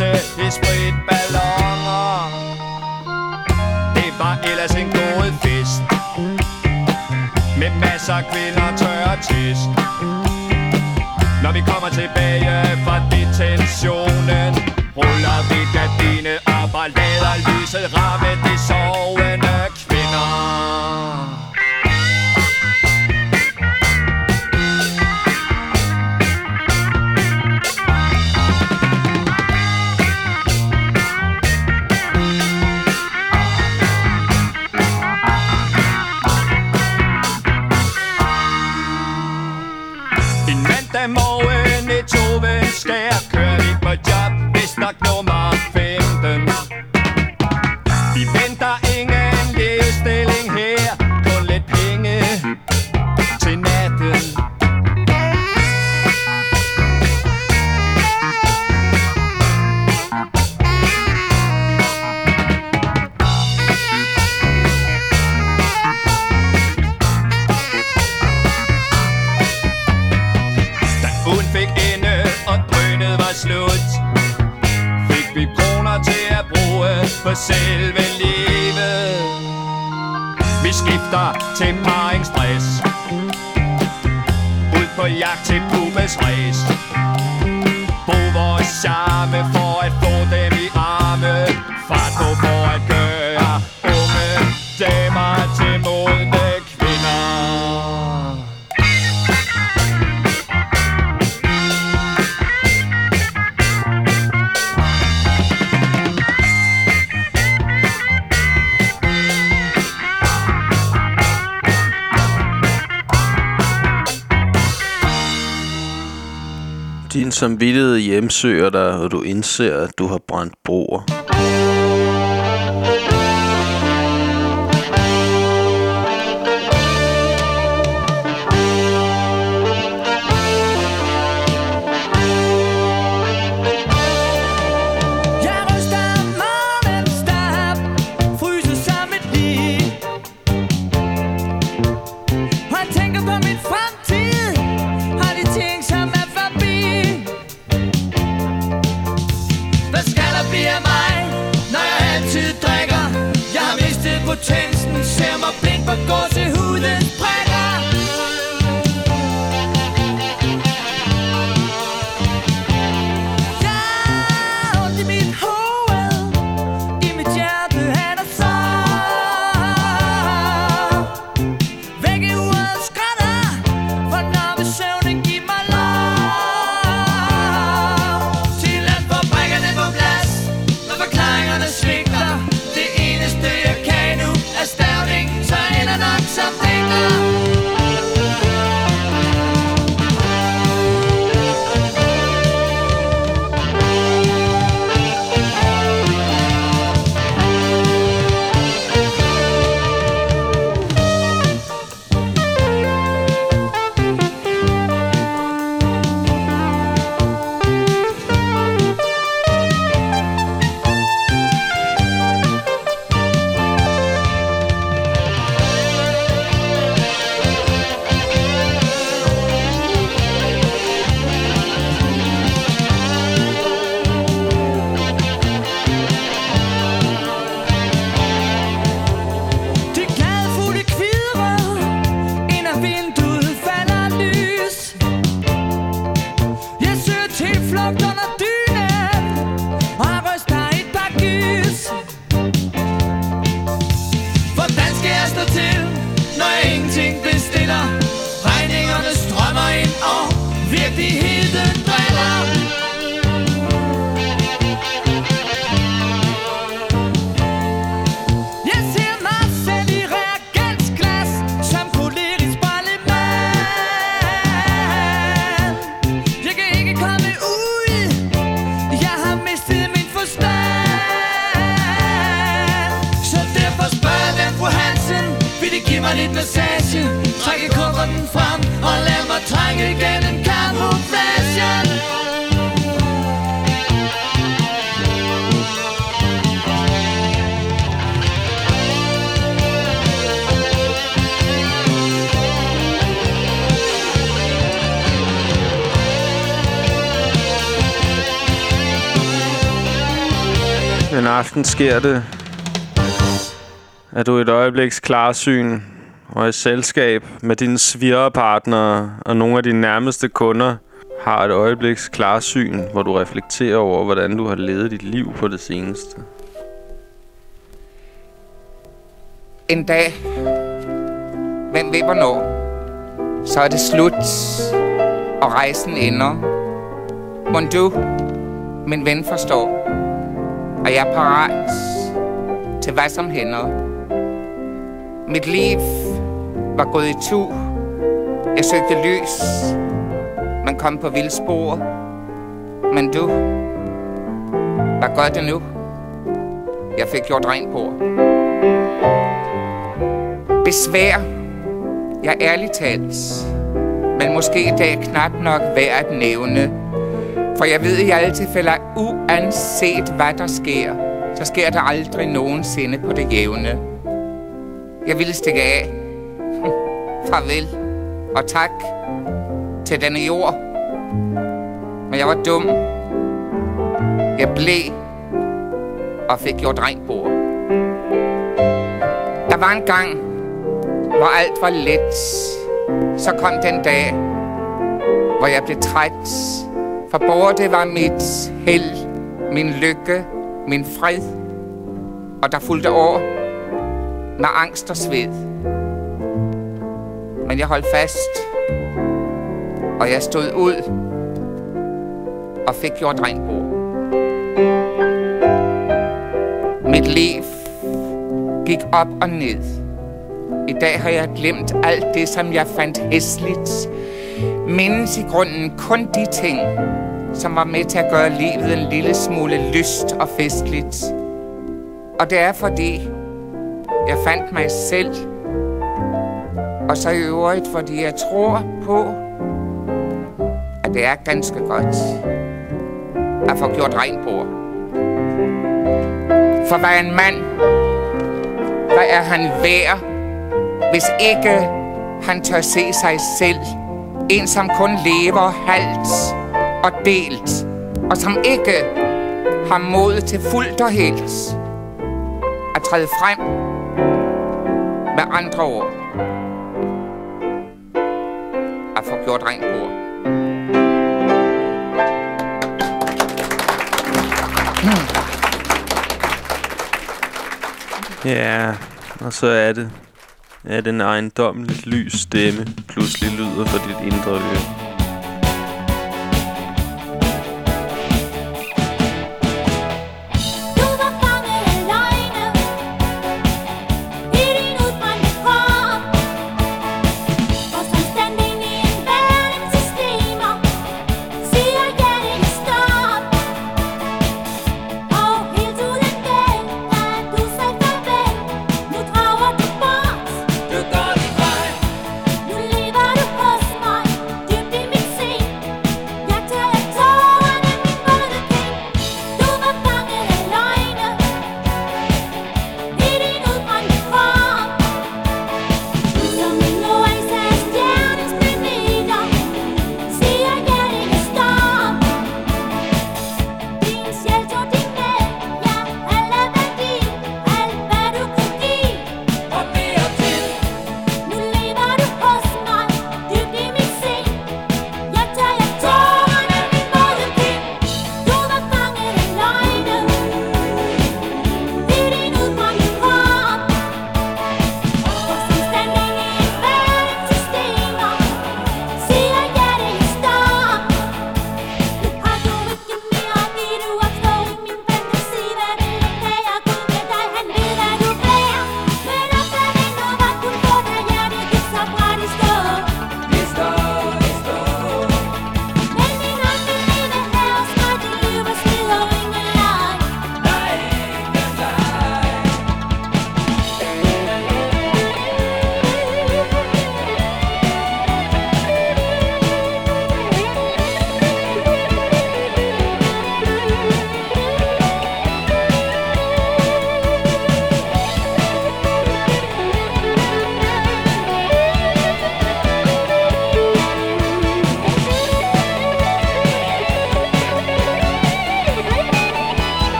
danse i spritballoner. Det var ellers en god fest med masser af kvinder tørre tis. Når vi kommer tilbage fra detentionen, ruller vi gardine op og lader lyset ramme de sovende kvinder. Morgen i Tovenskær kører vi på job, hvis nok nummer femten. Vi venter ingen ligestilling her, kun lidt penge til natten. Slut. Fik vi kroner til at bruge på selve livet. Vi skifter til parringsstress, ud på jagt til Pumas race. Brug vores charme for at få dem i arme. Fart på for at gøre unge damer til modne kvinder. Din samvittighed hjemsøger dig, og du indser, at du har brændt broer. Potensen ser mig blind på gåsehudens prikker. Jeg har ondt i mit hoved, i mit hjerte han er så. Vække uret skrætter, for når vi søvnen giver mig lov. Til at få brækkerne på plads, når forklaringerne svigter. Det eneste jeg kan nu er stavning, så ender nok som digter. lidt massage. Trække kufferten frem og lad mig trænge igennem camouflagen. En aften sker det, at du et øjebliks klarsyn og i selskab med dine svirrepartnere og nogle af dine nærmeste kunder har et øjebliks klarsyn, hvor du reflekterer over, hvordan du har levet dit liv på det seneste. En dag, hvem ved hvornår, så er det slut, og rejsen ender. Mon du, min ven, forstår, og jeg er parat til hvad som hænder. Mit liv var gået i tu. Jeg søgte lys, men kom på vildspor. Men du, hvad gør det nu? Jeg fik gjort rent bord. Besvær, jeg er ærligt talt, men måske i dag knap nok værd at nævne. For jeg ved i alle tilfælde, at uanset hvad der sker, så sker der aldrig nogensinde på det jævne. Jeg ville stikke af. Farvel og tak til denne jord. Men jeg var dum. Jeg blev og fik gjort rent bord. Der var en gang, hvor alt var let. Så kom den dag, hvor jeg blev træt. For bordet var mit held, min lykke, min fred. Og der fulgte år med angst og sved. Men jeg holdt fast, og jeg stod ud og fik gjort rent bord. Mit liv gik op og ned. I dag har jeg glemt alt det, som jeg fandt hæsligt. Mindes i grunden kun de ting, som var med til at gøre livet en lille smule lyst og festligt. Og det er fordi, jeg fandt mig selv. Og så i øvrigt, fordi jeg tror på, at det er ganske godt at få gjort rent bord. For hvad er en mand? Hvad er han værd, hvis ikke han tør se sig selv? En, som kun lever halvt og delt, og som ikke har mod til fuldt og helt at træde frem. Med andre ord, at få gjort rent bord. Ja, og så er det, at en ejendommeligt lys stemme pludselig lyder for dit indre øre. Du går din vej. Nu lever du hos mig, dybt i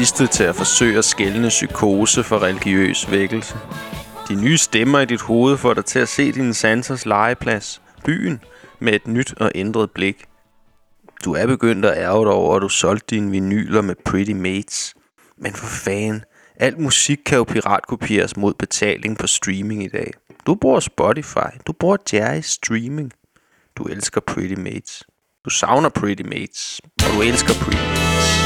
sidste til at forsøge at skelne psykose for religiøs vækkelse. De nye stemmer i dit hoved får dig til at se din sansers legeplads, byen, med et nyt og ændret blik. Du er begyndt at ærge dig over, at du solgte dine vinyler med Pretty Mates. Men for fanden, alt musik kan jo piratkopieres mod betaling på streaming i dag. Du bruger Spotify, du bruger Jerry Streaming. Du elsker Pretty Mates. Du savner Pretty Mates, og du elsker Pretty Mates.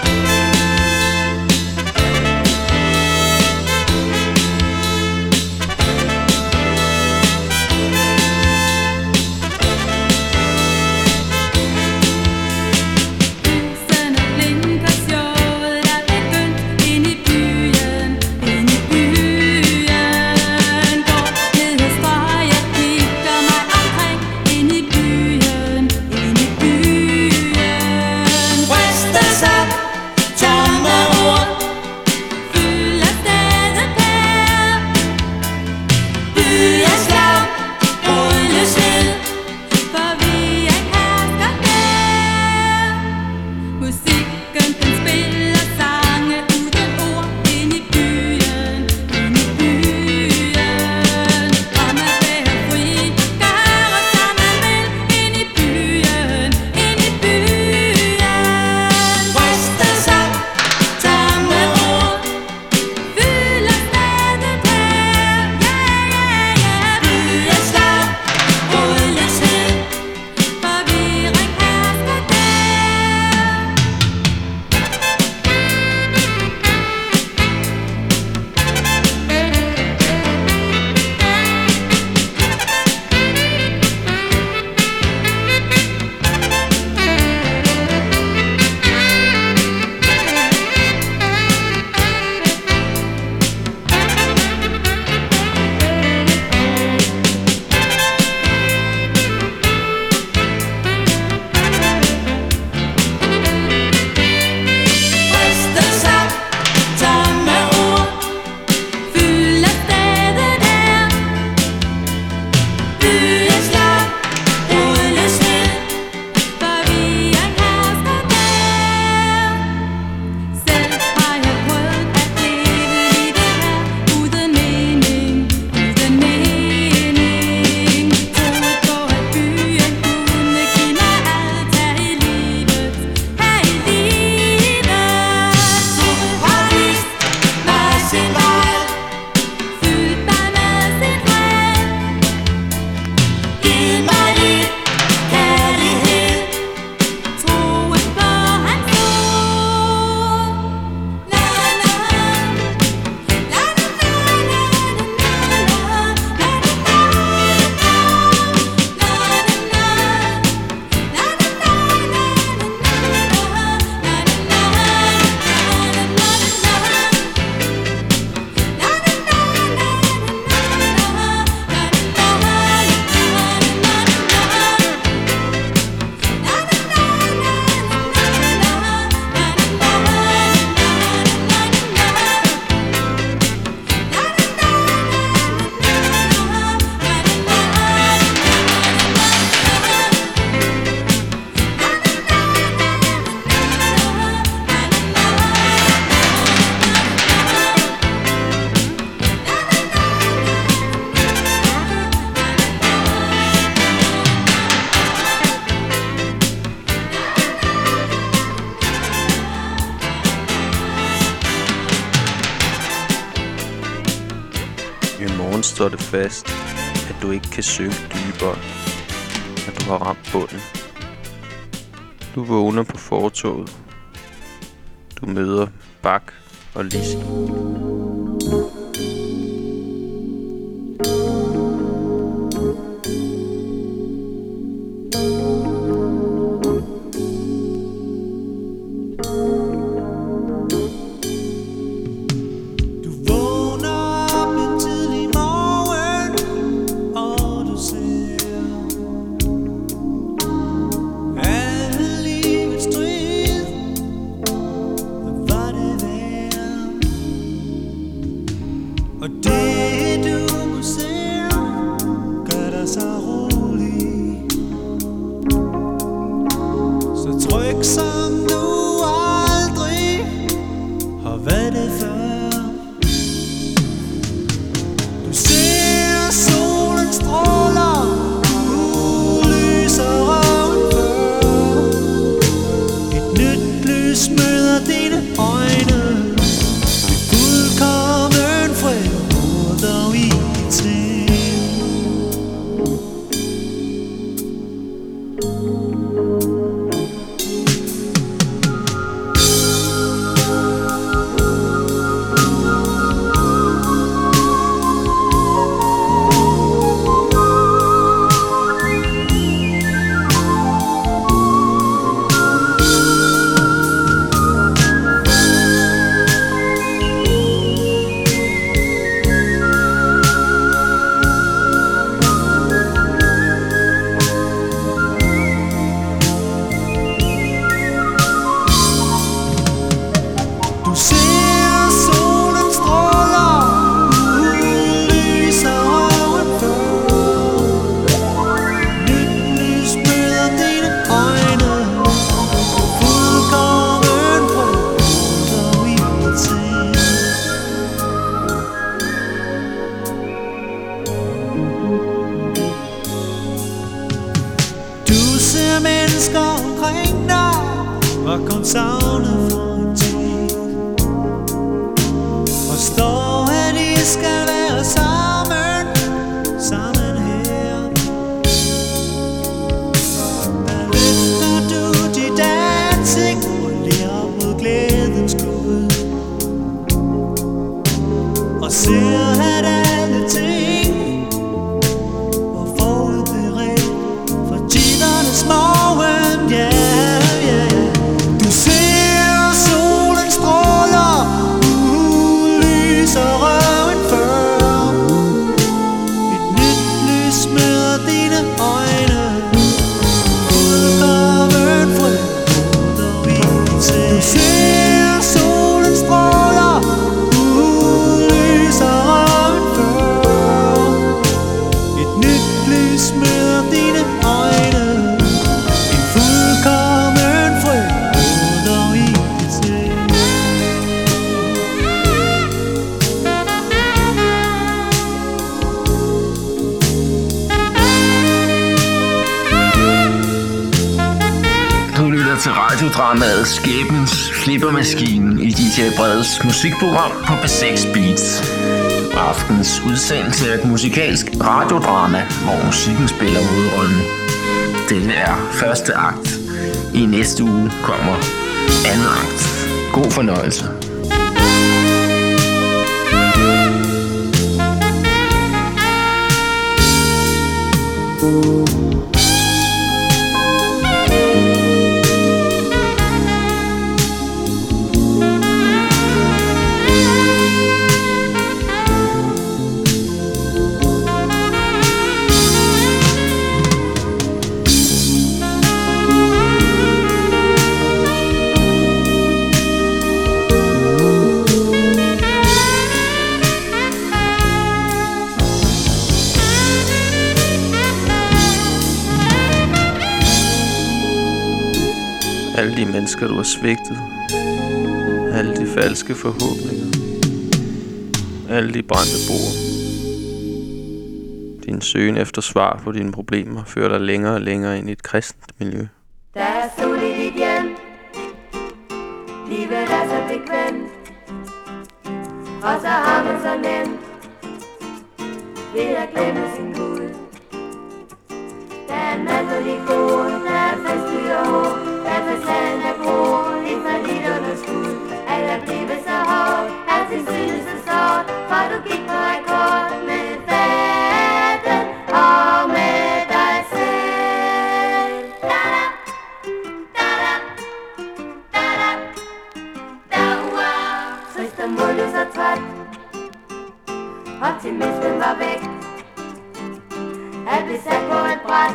Står det fast, at du ikke kan synke dybere, at du har ramt bunden. Du vågner på fortovet. Du møder Bak og Lise. ser mennesker omkring dig og kun savner for en tid. Forstår at I skal være sammen, sammen her. Der løfter du dit ansigt og ler mod glædens Gud og ser at alle ting var forudberedt for tidernes morgen, ja, ja, ja. Du ser solen stråler, uh, lysere end før. Et nyt lys møder dine øjne, fuldkommen fri under vidt tag. Du ser solen stråler, uh, lysere end før. Et nyt lys møder dine øjne, en fuldkommen fri under vidt tag. Du lytter til radiodramaet Skæbnens Flippermaskinen i D J Breds musikprogram på B seks Beats. Aftens udsendelse er et musikalsk radiodrama, hvor musikken spiller hovedrollen. Dette er første akt. I næste uge kommer anden akt. God fornøjelse. Alle de mennesker, du har svigtet. Alle de falske forhåbninger. Alle de brændte bord. Din søgen efter svar på dine problemer fører dig længere og længere ind i et kristent miljø. Der er sol i dit hjem. Livet er så bekvemt. Og så har man så nemt ved at glemme sin Gud. Der er mad på de gode, der er festlig og håb. Der er facaden af grå, et par litternes skud. Alt er blevet så hårdt, er til synes så stort. For du gik på akkord med faden og med dig selv. Da-da, da-da, da-da, da-ua. Trist og målløs og træt, optimismen var væk. Alt blev sat på et bræt.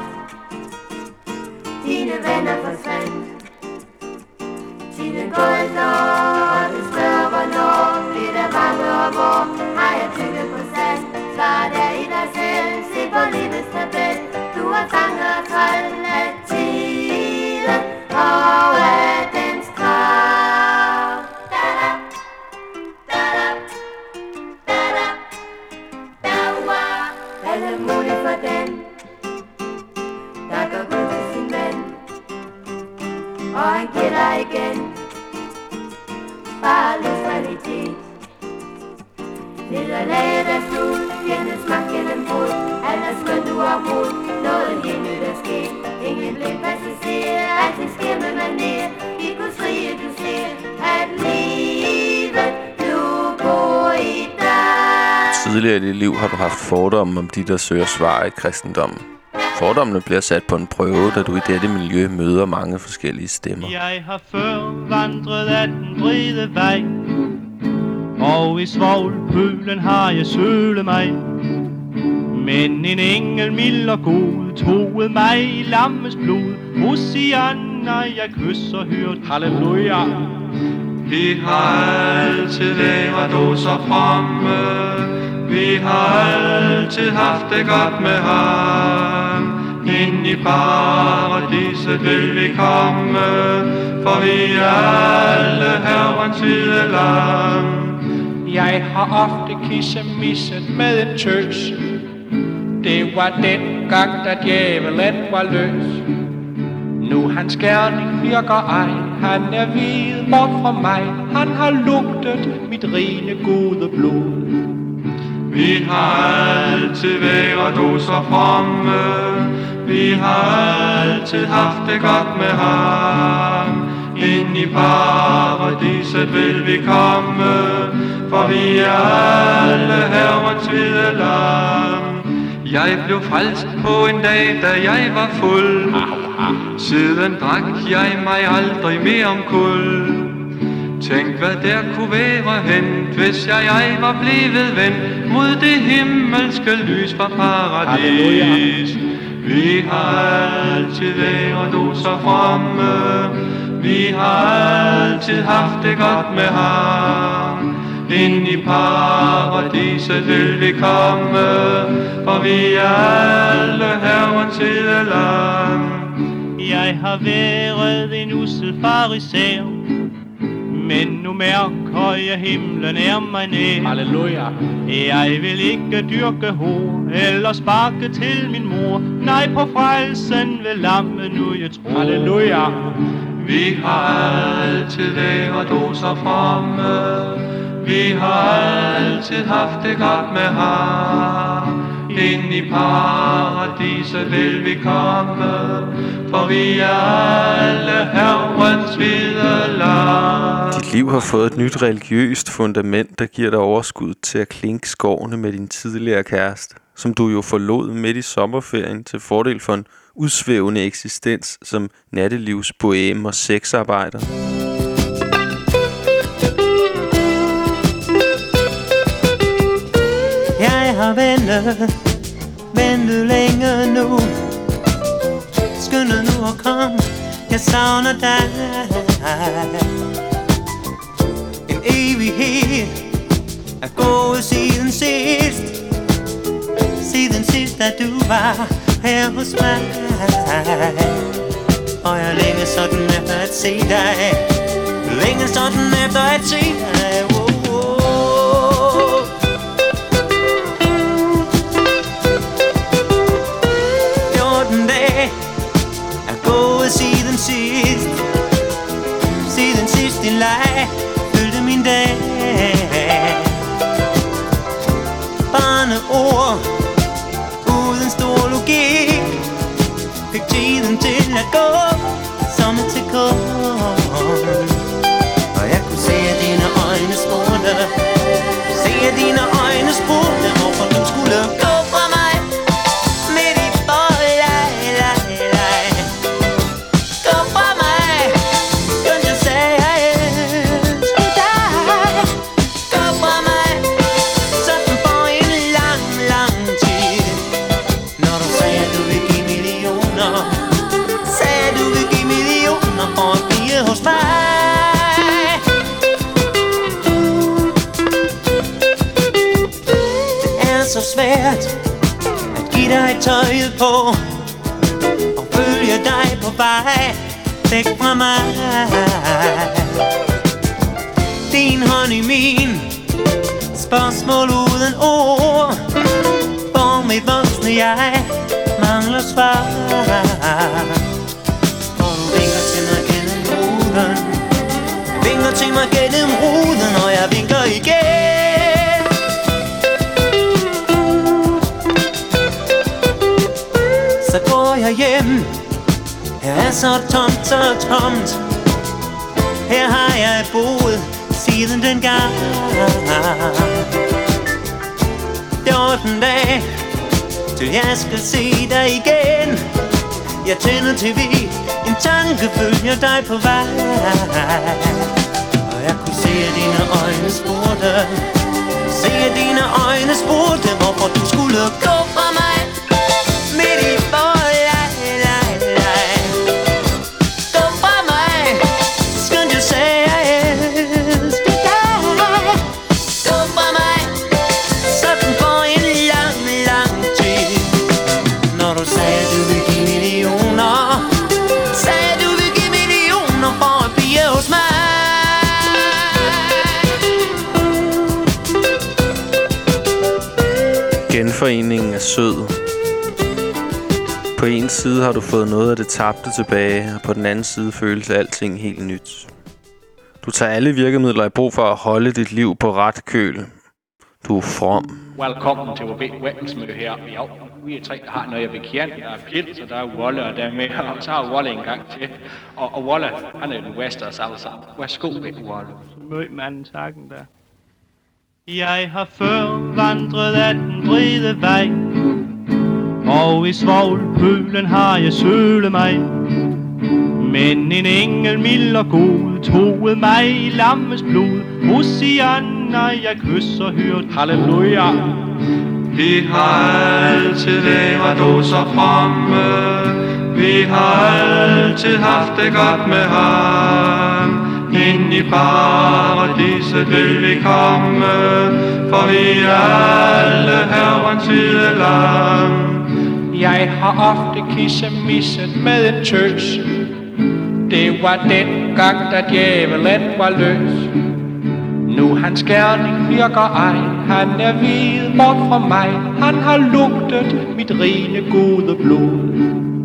Dine venner forsvandt. Tiden går et år, og du spørger hvornår. Bliver der mange og hvor har jeg tykket på sand. Svaret er i dig selv, se på livets tabel. Du har fanget og træt af tiden og af dens krav. Da-da, da-da, da-da, da-ua. Alt er muligt for den, der går ud til sin ven, og han giver dig igen bare livskvalitet. Nederlaget er slut, fjendens magt gennem brud. Alt er skønt, du har mod, noget helt nyt er sket. Ingen blind passager, alting sker med manér. I Guds rige du ser, at livet nu bor i dig. Tidligere i dit liv har du haft fordomme om de, der søger svar i kristendommen. Fordommene bliver sat på en prøve, da du i dette miljø møder mange forskellige stemmer. Jeg har før vandret af den brede vej, og i svovlpølen har jeg sølet mig. Men en engel mild og god troede mig i lammes blod. Hosianna, jeg kysser hørt halleluja. Vi har altid levet du så fremme. Vi har altid haft det godt med ham. Ind i paradiset vil vi komme, for vi er alle herrens hvide lam. Jeg har ofte kissemisset med en tøs. Det var den gang, da djævelen var løs. nu hans gerning virker ej. Han er videt bort fra mig. Han har lugtet mit rene gode blod. Vi har altid været du så fremme. Vi har altid haft det godt med ham. Ind i paradiset vil vi komme, for vi er alle herrens hvide lam. Jeg blev frelst på en dag, da jeg var fuld. Siden drak jeg mig aldrig mere om kul. Tænk hvad der kunne være hent, hvis jeg, jeg var blevet ven mod det himmelske lys fra paradis. Halleluja. Vi har altid været du så fremme. Vi har altid haft det godt med ham. Ind i paradiset vil vi komme, for vi er alle herrens hvide lam. Jeg har været en ussel farisæer, men nu mærker jeg himlen er mig nær. Halleluja. Jeg vil ikke dyrke hår eller sparke til min mor. Nej, på frelsen vil lamme nu jeg tror. Halleluja. Vi har altid været du så fremme. Vi har altid haft det godt med ham. Ind i paradiset vil vi komme, for vi er alle herrens hvide lam. Dit liv har fået et nyt religiøst fundament, der giver dig overskud til at klinke skårene med din tidligere kæreste, som du jo forlod midt i sommerferien til fordel for en udsvævende eksistens som nattelivsboheme og sexarbejder. Jeg har ventet, ventet længe nu. Skynd dig nu at komme, jeg savner dig. En evighed er gået siden sidst. Siden sidst, da du var her hos mig. Og jeg længe sådan efter at se dig. Længe sådan efter at se dig. Oh. Siden sidst, siden sidst din leg fyldte min dag. Barneord uden stor logik fik tiden til at gå som et sekund. Og jeg kunne se at dine øjne spurgte, se at dine øjne spurgte, hvorfor du skulle gå fra mig. Så svært at give dig tøjet på og følge dig på vej væk fra mig. Din hånd i min, spørgsmål uden ord, for mit voksne jeg mangler svar. Og du vinker til mig gennem ruden, vinker til mig gennem ruden, og jeg vinker igen. Så går jeg hjem. Her er så tomt, så tomt. Her har jeg boet siden den gang. fjorten dage til jeg skal se dig igen. Jeg tænder T V, en tanke følger dig på vej. Og jeg kunne se at dine øjne spurgte, se at dine øjne spurgte, hvorfor du skulle gå fra mig. Midt i forhold, lej, lej, lej. Gå fra mig, skønt jeg sagde jeg elsker dig. Gå fra mig, sådan for en lang, lang tid. Når du sagde at du vil give millioner, sagde at du vil give millioner for at blive hos mig. Genforeningen er sød. På en side har du fået noget af det tabte tilbage, og på den anden side føles alting helt nyt. Du tager alle virkemidler i brug for at holde dit liv på ret køl. Du er from. Velkommen til vores vækkelsesmøde her. Jo, vi er tre, der har noget, jeg vil kende. Der er Pils, og der er Wolle, og der er med, og så har Wolle en gang til. Og, og Wolle, han er den bedste af os alle sammen. Værsgo, Wolle. Mød manden takken der. Jeg har før vandret af den brede vej, og i svovlpølen har jeg sølet mig. Men en engel mild og god troede mig i lammes blod. Hosianna, jeg kysser hørt. Halleluja. Vi har altid været du så fremme. Vi har altid haft det godt med ham. Ind i paradiset vil vi komme, for vi er alle herrens hvide lam. Jeg har ofte kissemisset med en tøs. Det var den gang, da djævelen var løs. Nu hans gerning virker ej. Han er hvid bort fra mig. Han har lugtet mit rene gode blod.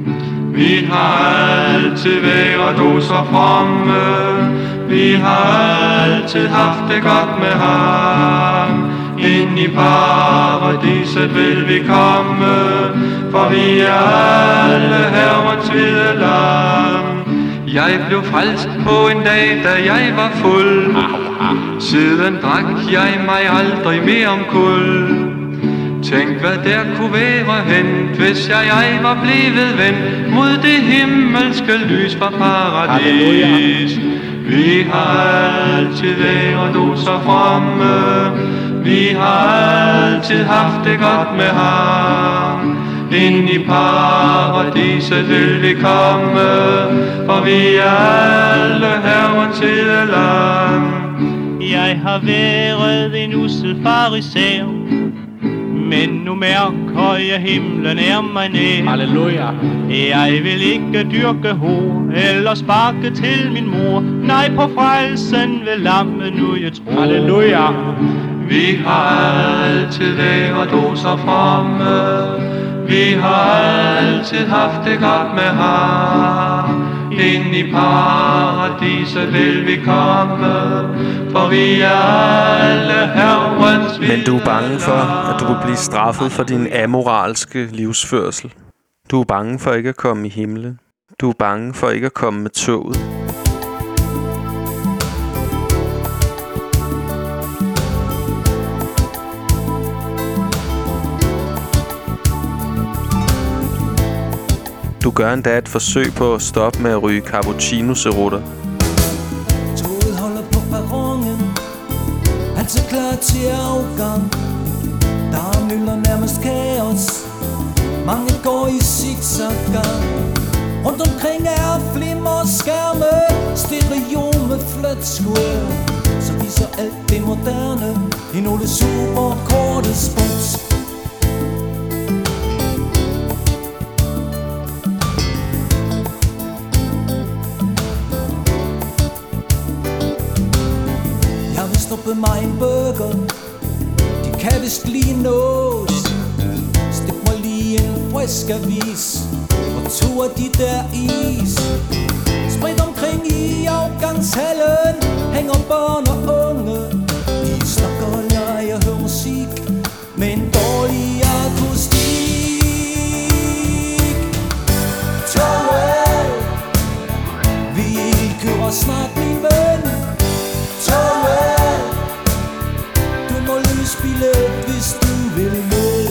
Vi har altid været du så fremme. Vi har altid haft det godt med ham. Ind i paradiset vil vi komme, for vi er alle herrens hvide lam. Jeg blev frelst på en dag, da jeg var fuld. Siden drak jeg mig aldrig mere om kul. Tænk hvad der kunne være hent, hvis jeg, jeg var blevet vendt mod det himmelske lys fra paradis. Vi har altid været du så fremme. Vi har altid haft det godt med ham. Ind i paradiset vil vi komme, for vi er alle herrens hvide lam. Jeg har været en ussel farisæer, men nu mærker jeg himlen er mig nær. Halleluja. Jeg vil ikke dyrke hår eller sparke til min mor. Nej, på frelsen vil lammet nu jeg tror. Halleluja. Vi har altid været du så fremme. Vi har altid haft det godt med ham. Ind i paradiset vil vi komme, for vi er alle herrens hvide. Men du er bange for, at du vil blive straffet for din amoralske livsførsel. Du er bange for ikke at komme i himlen. Du er bange for ikke at komme med toget. Du gør endda et forsøg på at stoppe med at ryge cappuccino-cerutter. Toget holder på perronen, altid klar til afgang. Der er mylder nærmest kaos, mange går i zigzag-gang. Rundt omkring er flimmer skærme, stereo med flat square, så viser alt det moderne i nogle super korte spots. Stoppe mig en burger, de kan vist lige nås. Stik mig lige en frisk avis, og to af de der is. Spredt omkring i afgangshallen hænger børn og unge. De snakker og leger, hører musik med en dårlig akustik. Toget, vi kører snart min ven. Toget, billet, hvis du vil med.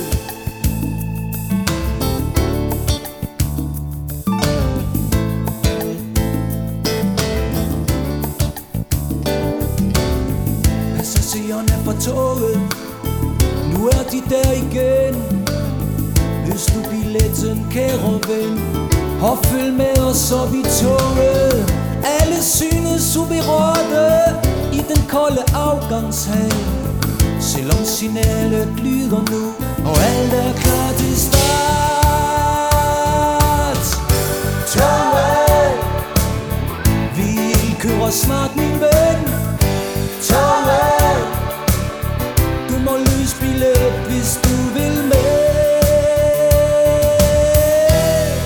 Passagererne fra toget, nu er de der igen. Løs nu billetten, kære ven, og følg med os op i toget. Alle synes uberørte i den kolde afgangshal, selvom signalet lyder nu, og alt er klar til start. Toget, vi kører snart min ven. Toget, du må løse billet, hvis du vil med.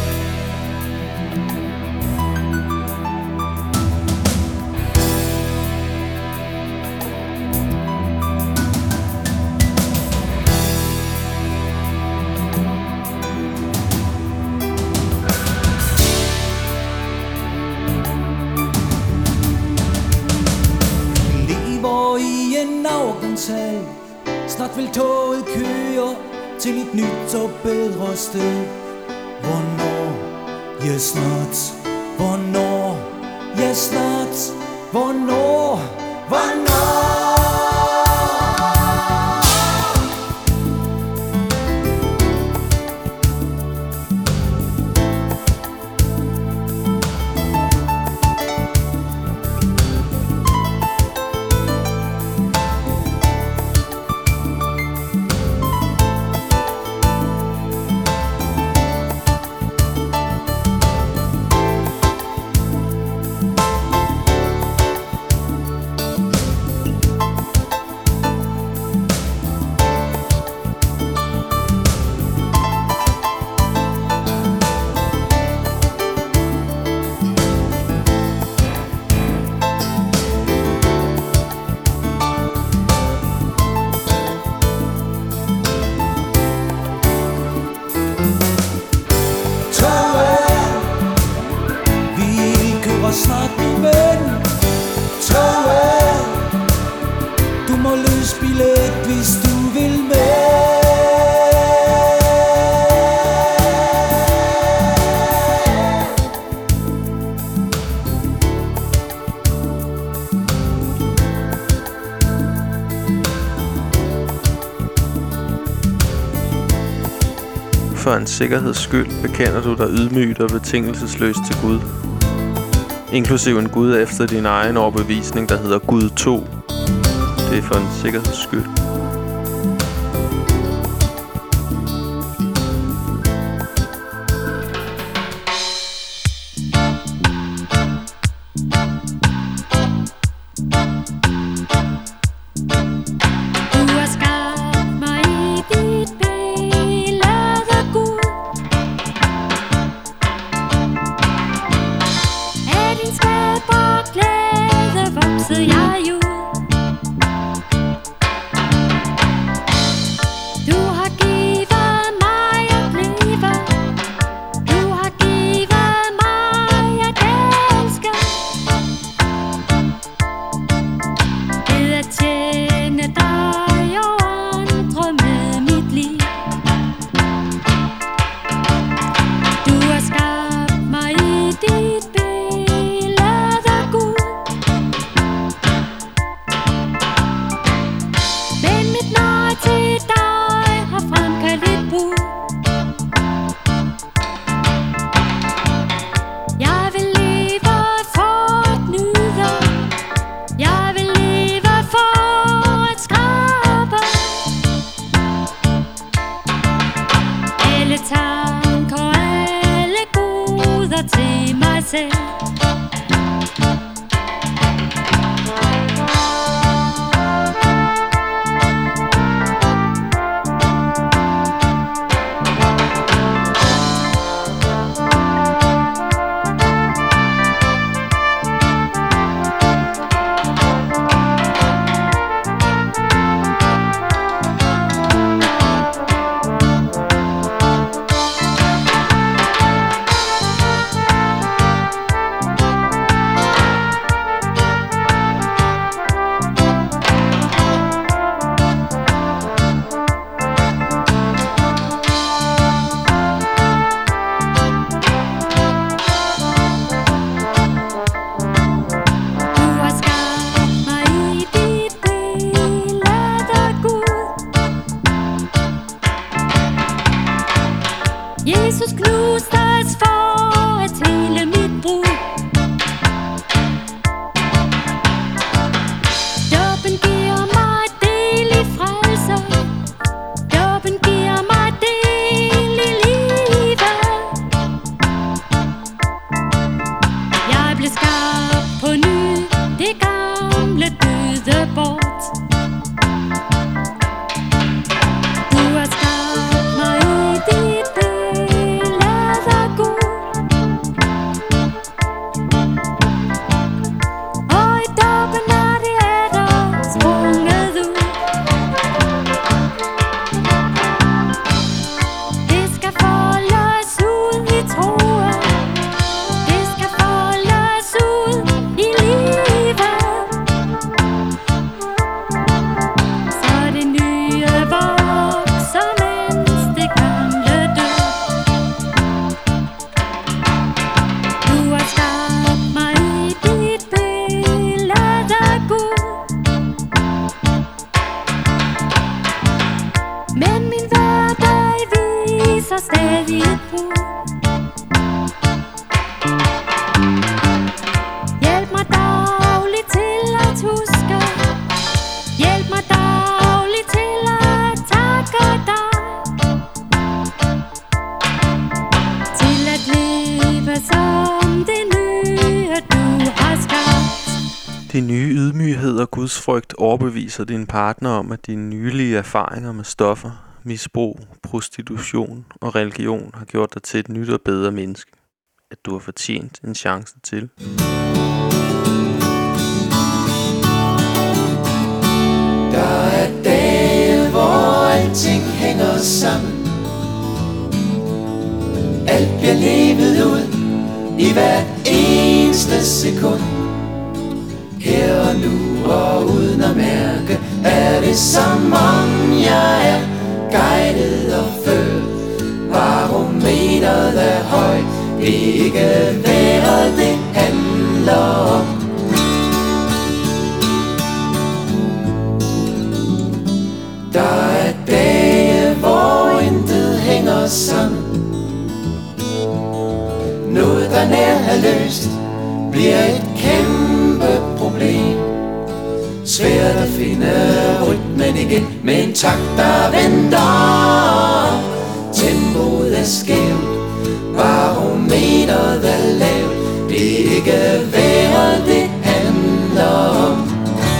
salg. Snart vil toget køre til et nyt og bedre sted. Hvornår? Ja, snart. Hvornår? Ja, snart. Hvornår? Hvornår? For en sikkerheds skyld bekender du dig ydmygt og betingelsesløst til Gud. Inklusiv en Gud efter din egen overbevisning, der hedder Gud to. Det er for en sikkerheds skyld. som det nye, du har skabt. Din nye ydmyghed og gudsfrygt overbeviser din partner om, at dine nylige erfaringer med stoffer, misbrug, prostitution og religion har gjort dig til et nyt og bedre menneske. At du har fortjent en chance til. Der er dage, hvor alting hænger sammen. Alt bliver levet ud i hvert eneste sekund. Her og nu og uden at mærke, er det som om jeg er guidet og ført. Barometeret er højt, ikke vejret det handler om. Der er dage, hvor intet hænger sammen. Noget der nær er løst, bliver et kæmpe problem. Svært at finde rytmen igen, med en takt der venter. Tempoet er skævt, barometeret er lavt. Det er ikke vejret det handler om.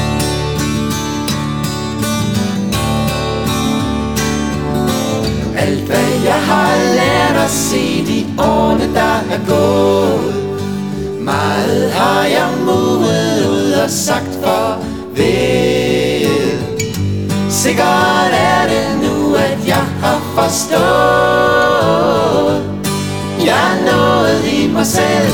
Alt hvad jeg har lært at se de årene der er gået. Meget har jeg modet ud og sagt farvel. Sikkert er det nu at jeg har forstået. Jeg er nået i mig selv.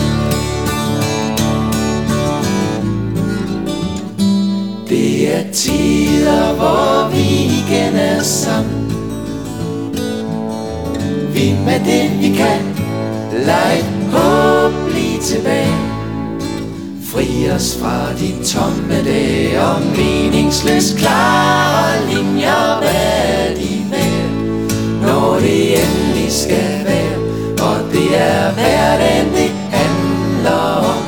Det er tider hvor vi igen er sammen. Vi med det vi kan, lad et håb blive tilbage. Fri os fra de tomme dage og meningsløst klare linjer. Hvad de vil, når det endelig skal være. Og det er hverdagen det handler om.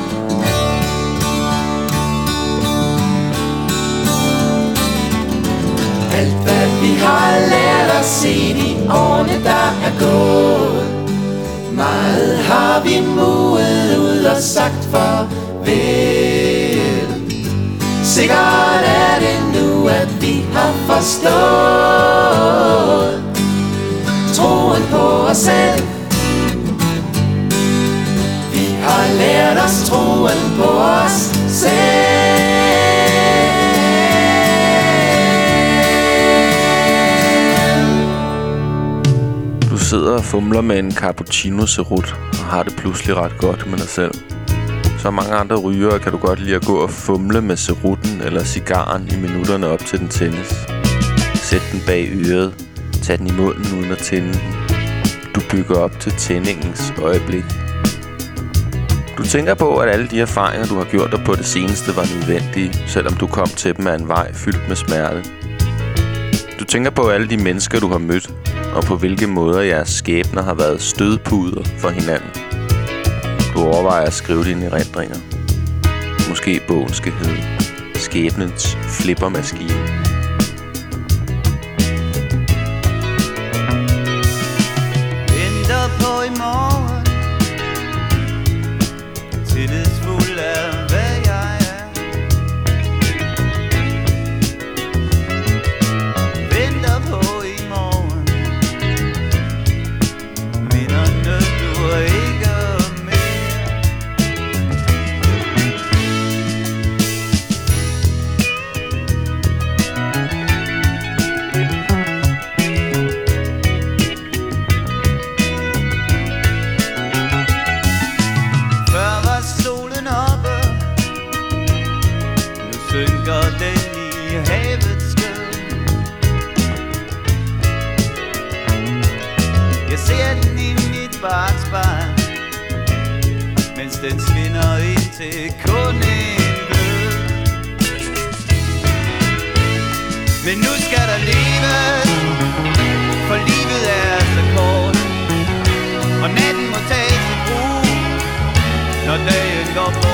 Alt hvad vi har lært at se de årene der er gået. Meget har vi modet ud og sagt farvel. Sikkert er det nu at vi har forstået. Troen på os selv. Vi har lært os troen på os selv. Du sidder og fumler med en cappuccino cerut og har det pludselig ret godt med dig selv. Så mange andre rygere kan du godt lide at gå og fumle med cerutten eller cigaren i minutterne op til den tændes. Sæt den bag øret, tag den i munden uden at tænde den. Du bygger op til tændingens øjeblik. Du tænker på, at alle de erfaringer, du har gjort dig på det seneste, var nødvendige, selvom du kom til dem af en vej fyldt med smerte. Du tænker på alle de mennesker, du har mødt, og på hvilke måder jeres skæbner har været stødpuder for hinanden. Du overvejer at skrive dine erindringer. Måske bogen skal hedde Skæbnens flippermaskine. Venter på i morgen, tillidsfuld af hvad jeg er. Venter på i morgen, minderne duer ikke mere. Før var solen oppe, nu synker den i havets skød. Jeg ser den i mit bakspejl, mens den svinder ind til kun en glød. Men nu skal der leves, for livet er så kort, og natten må tages i brug, når dagen går bort.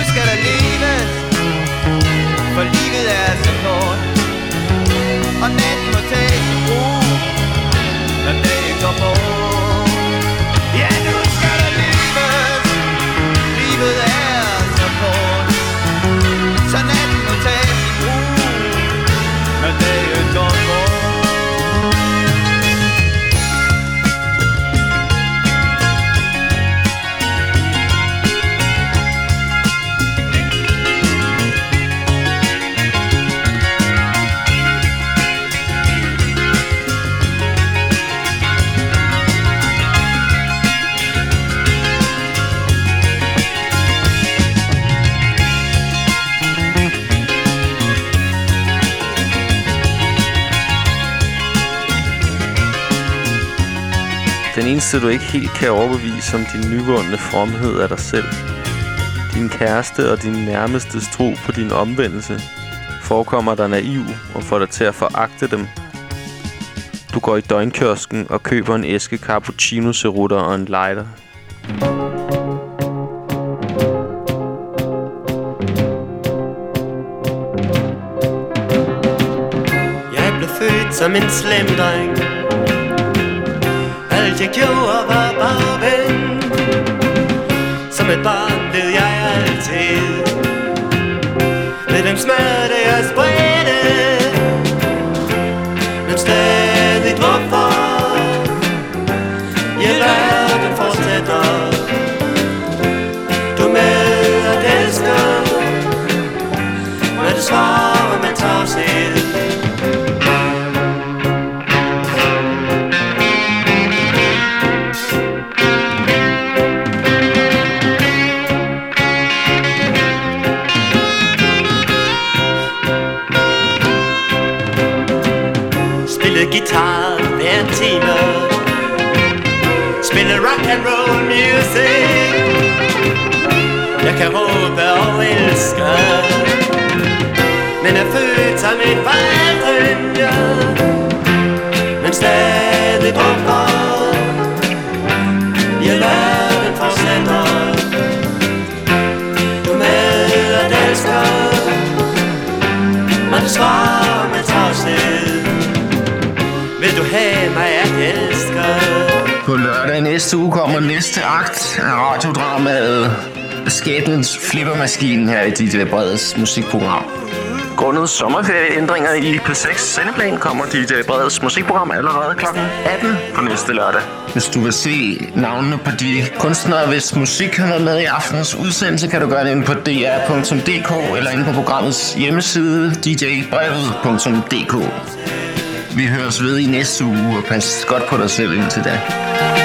skal der leves, for livet er så kort. Og natten må tage sin ro, når dagen går bort. Ja, nu skal der leves, livet er så kort. Så natten må tage sin ro, når dagen går bort. Den eneste, du ikke helt kan overbevise om din nyvundne fromhed af dig selv. Din kæreste og din nærmestes tro på din omvendelse forekommer dig naiv og får dig til at foragte dem. Du går i døgnkiosken og køber en æske cappuccino-cerutter og en lighter. Jeg blev født som en slem dreng. Alt jeg gjorde var bare ven. Som et barn led jeg altid med den smerte jeg spredte. Men stadig hvorfor i verden fortsætter du med at elske, men det svarer med tavshed. Guitar hver time, spille rock and roll music. Jeg kan råbe og elske, men er født som en fejldrønje. Men stadig drømmer i verden fortsætter du med at elske, men det svarer med tavshed. Vil du have mig at elske? På lørdag næste uge kommer næste akt af radiodramaet Skæbnens Flippermaskine her i D J Breds musikprogram. Grundet sommerferieændringer i P seks sendeplan kommer D J Breds musikprogram allerede klokken atten på næste lørdag. Hvis du vil se navnene på de kunstnere, hvis musik han er med i aftens udsendelse, kan du gøre det inde på d r punktum d k eller inde på programmets hjemmeside d j brevet punktum d k. Vi høres ved i næste uge, og pas godt på dig selv indtil da.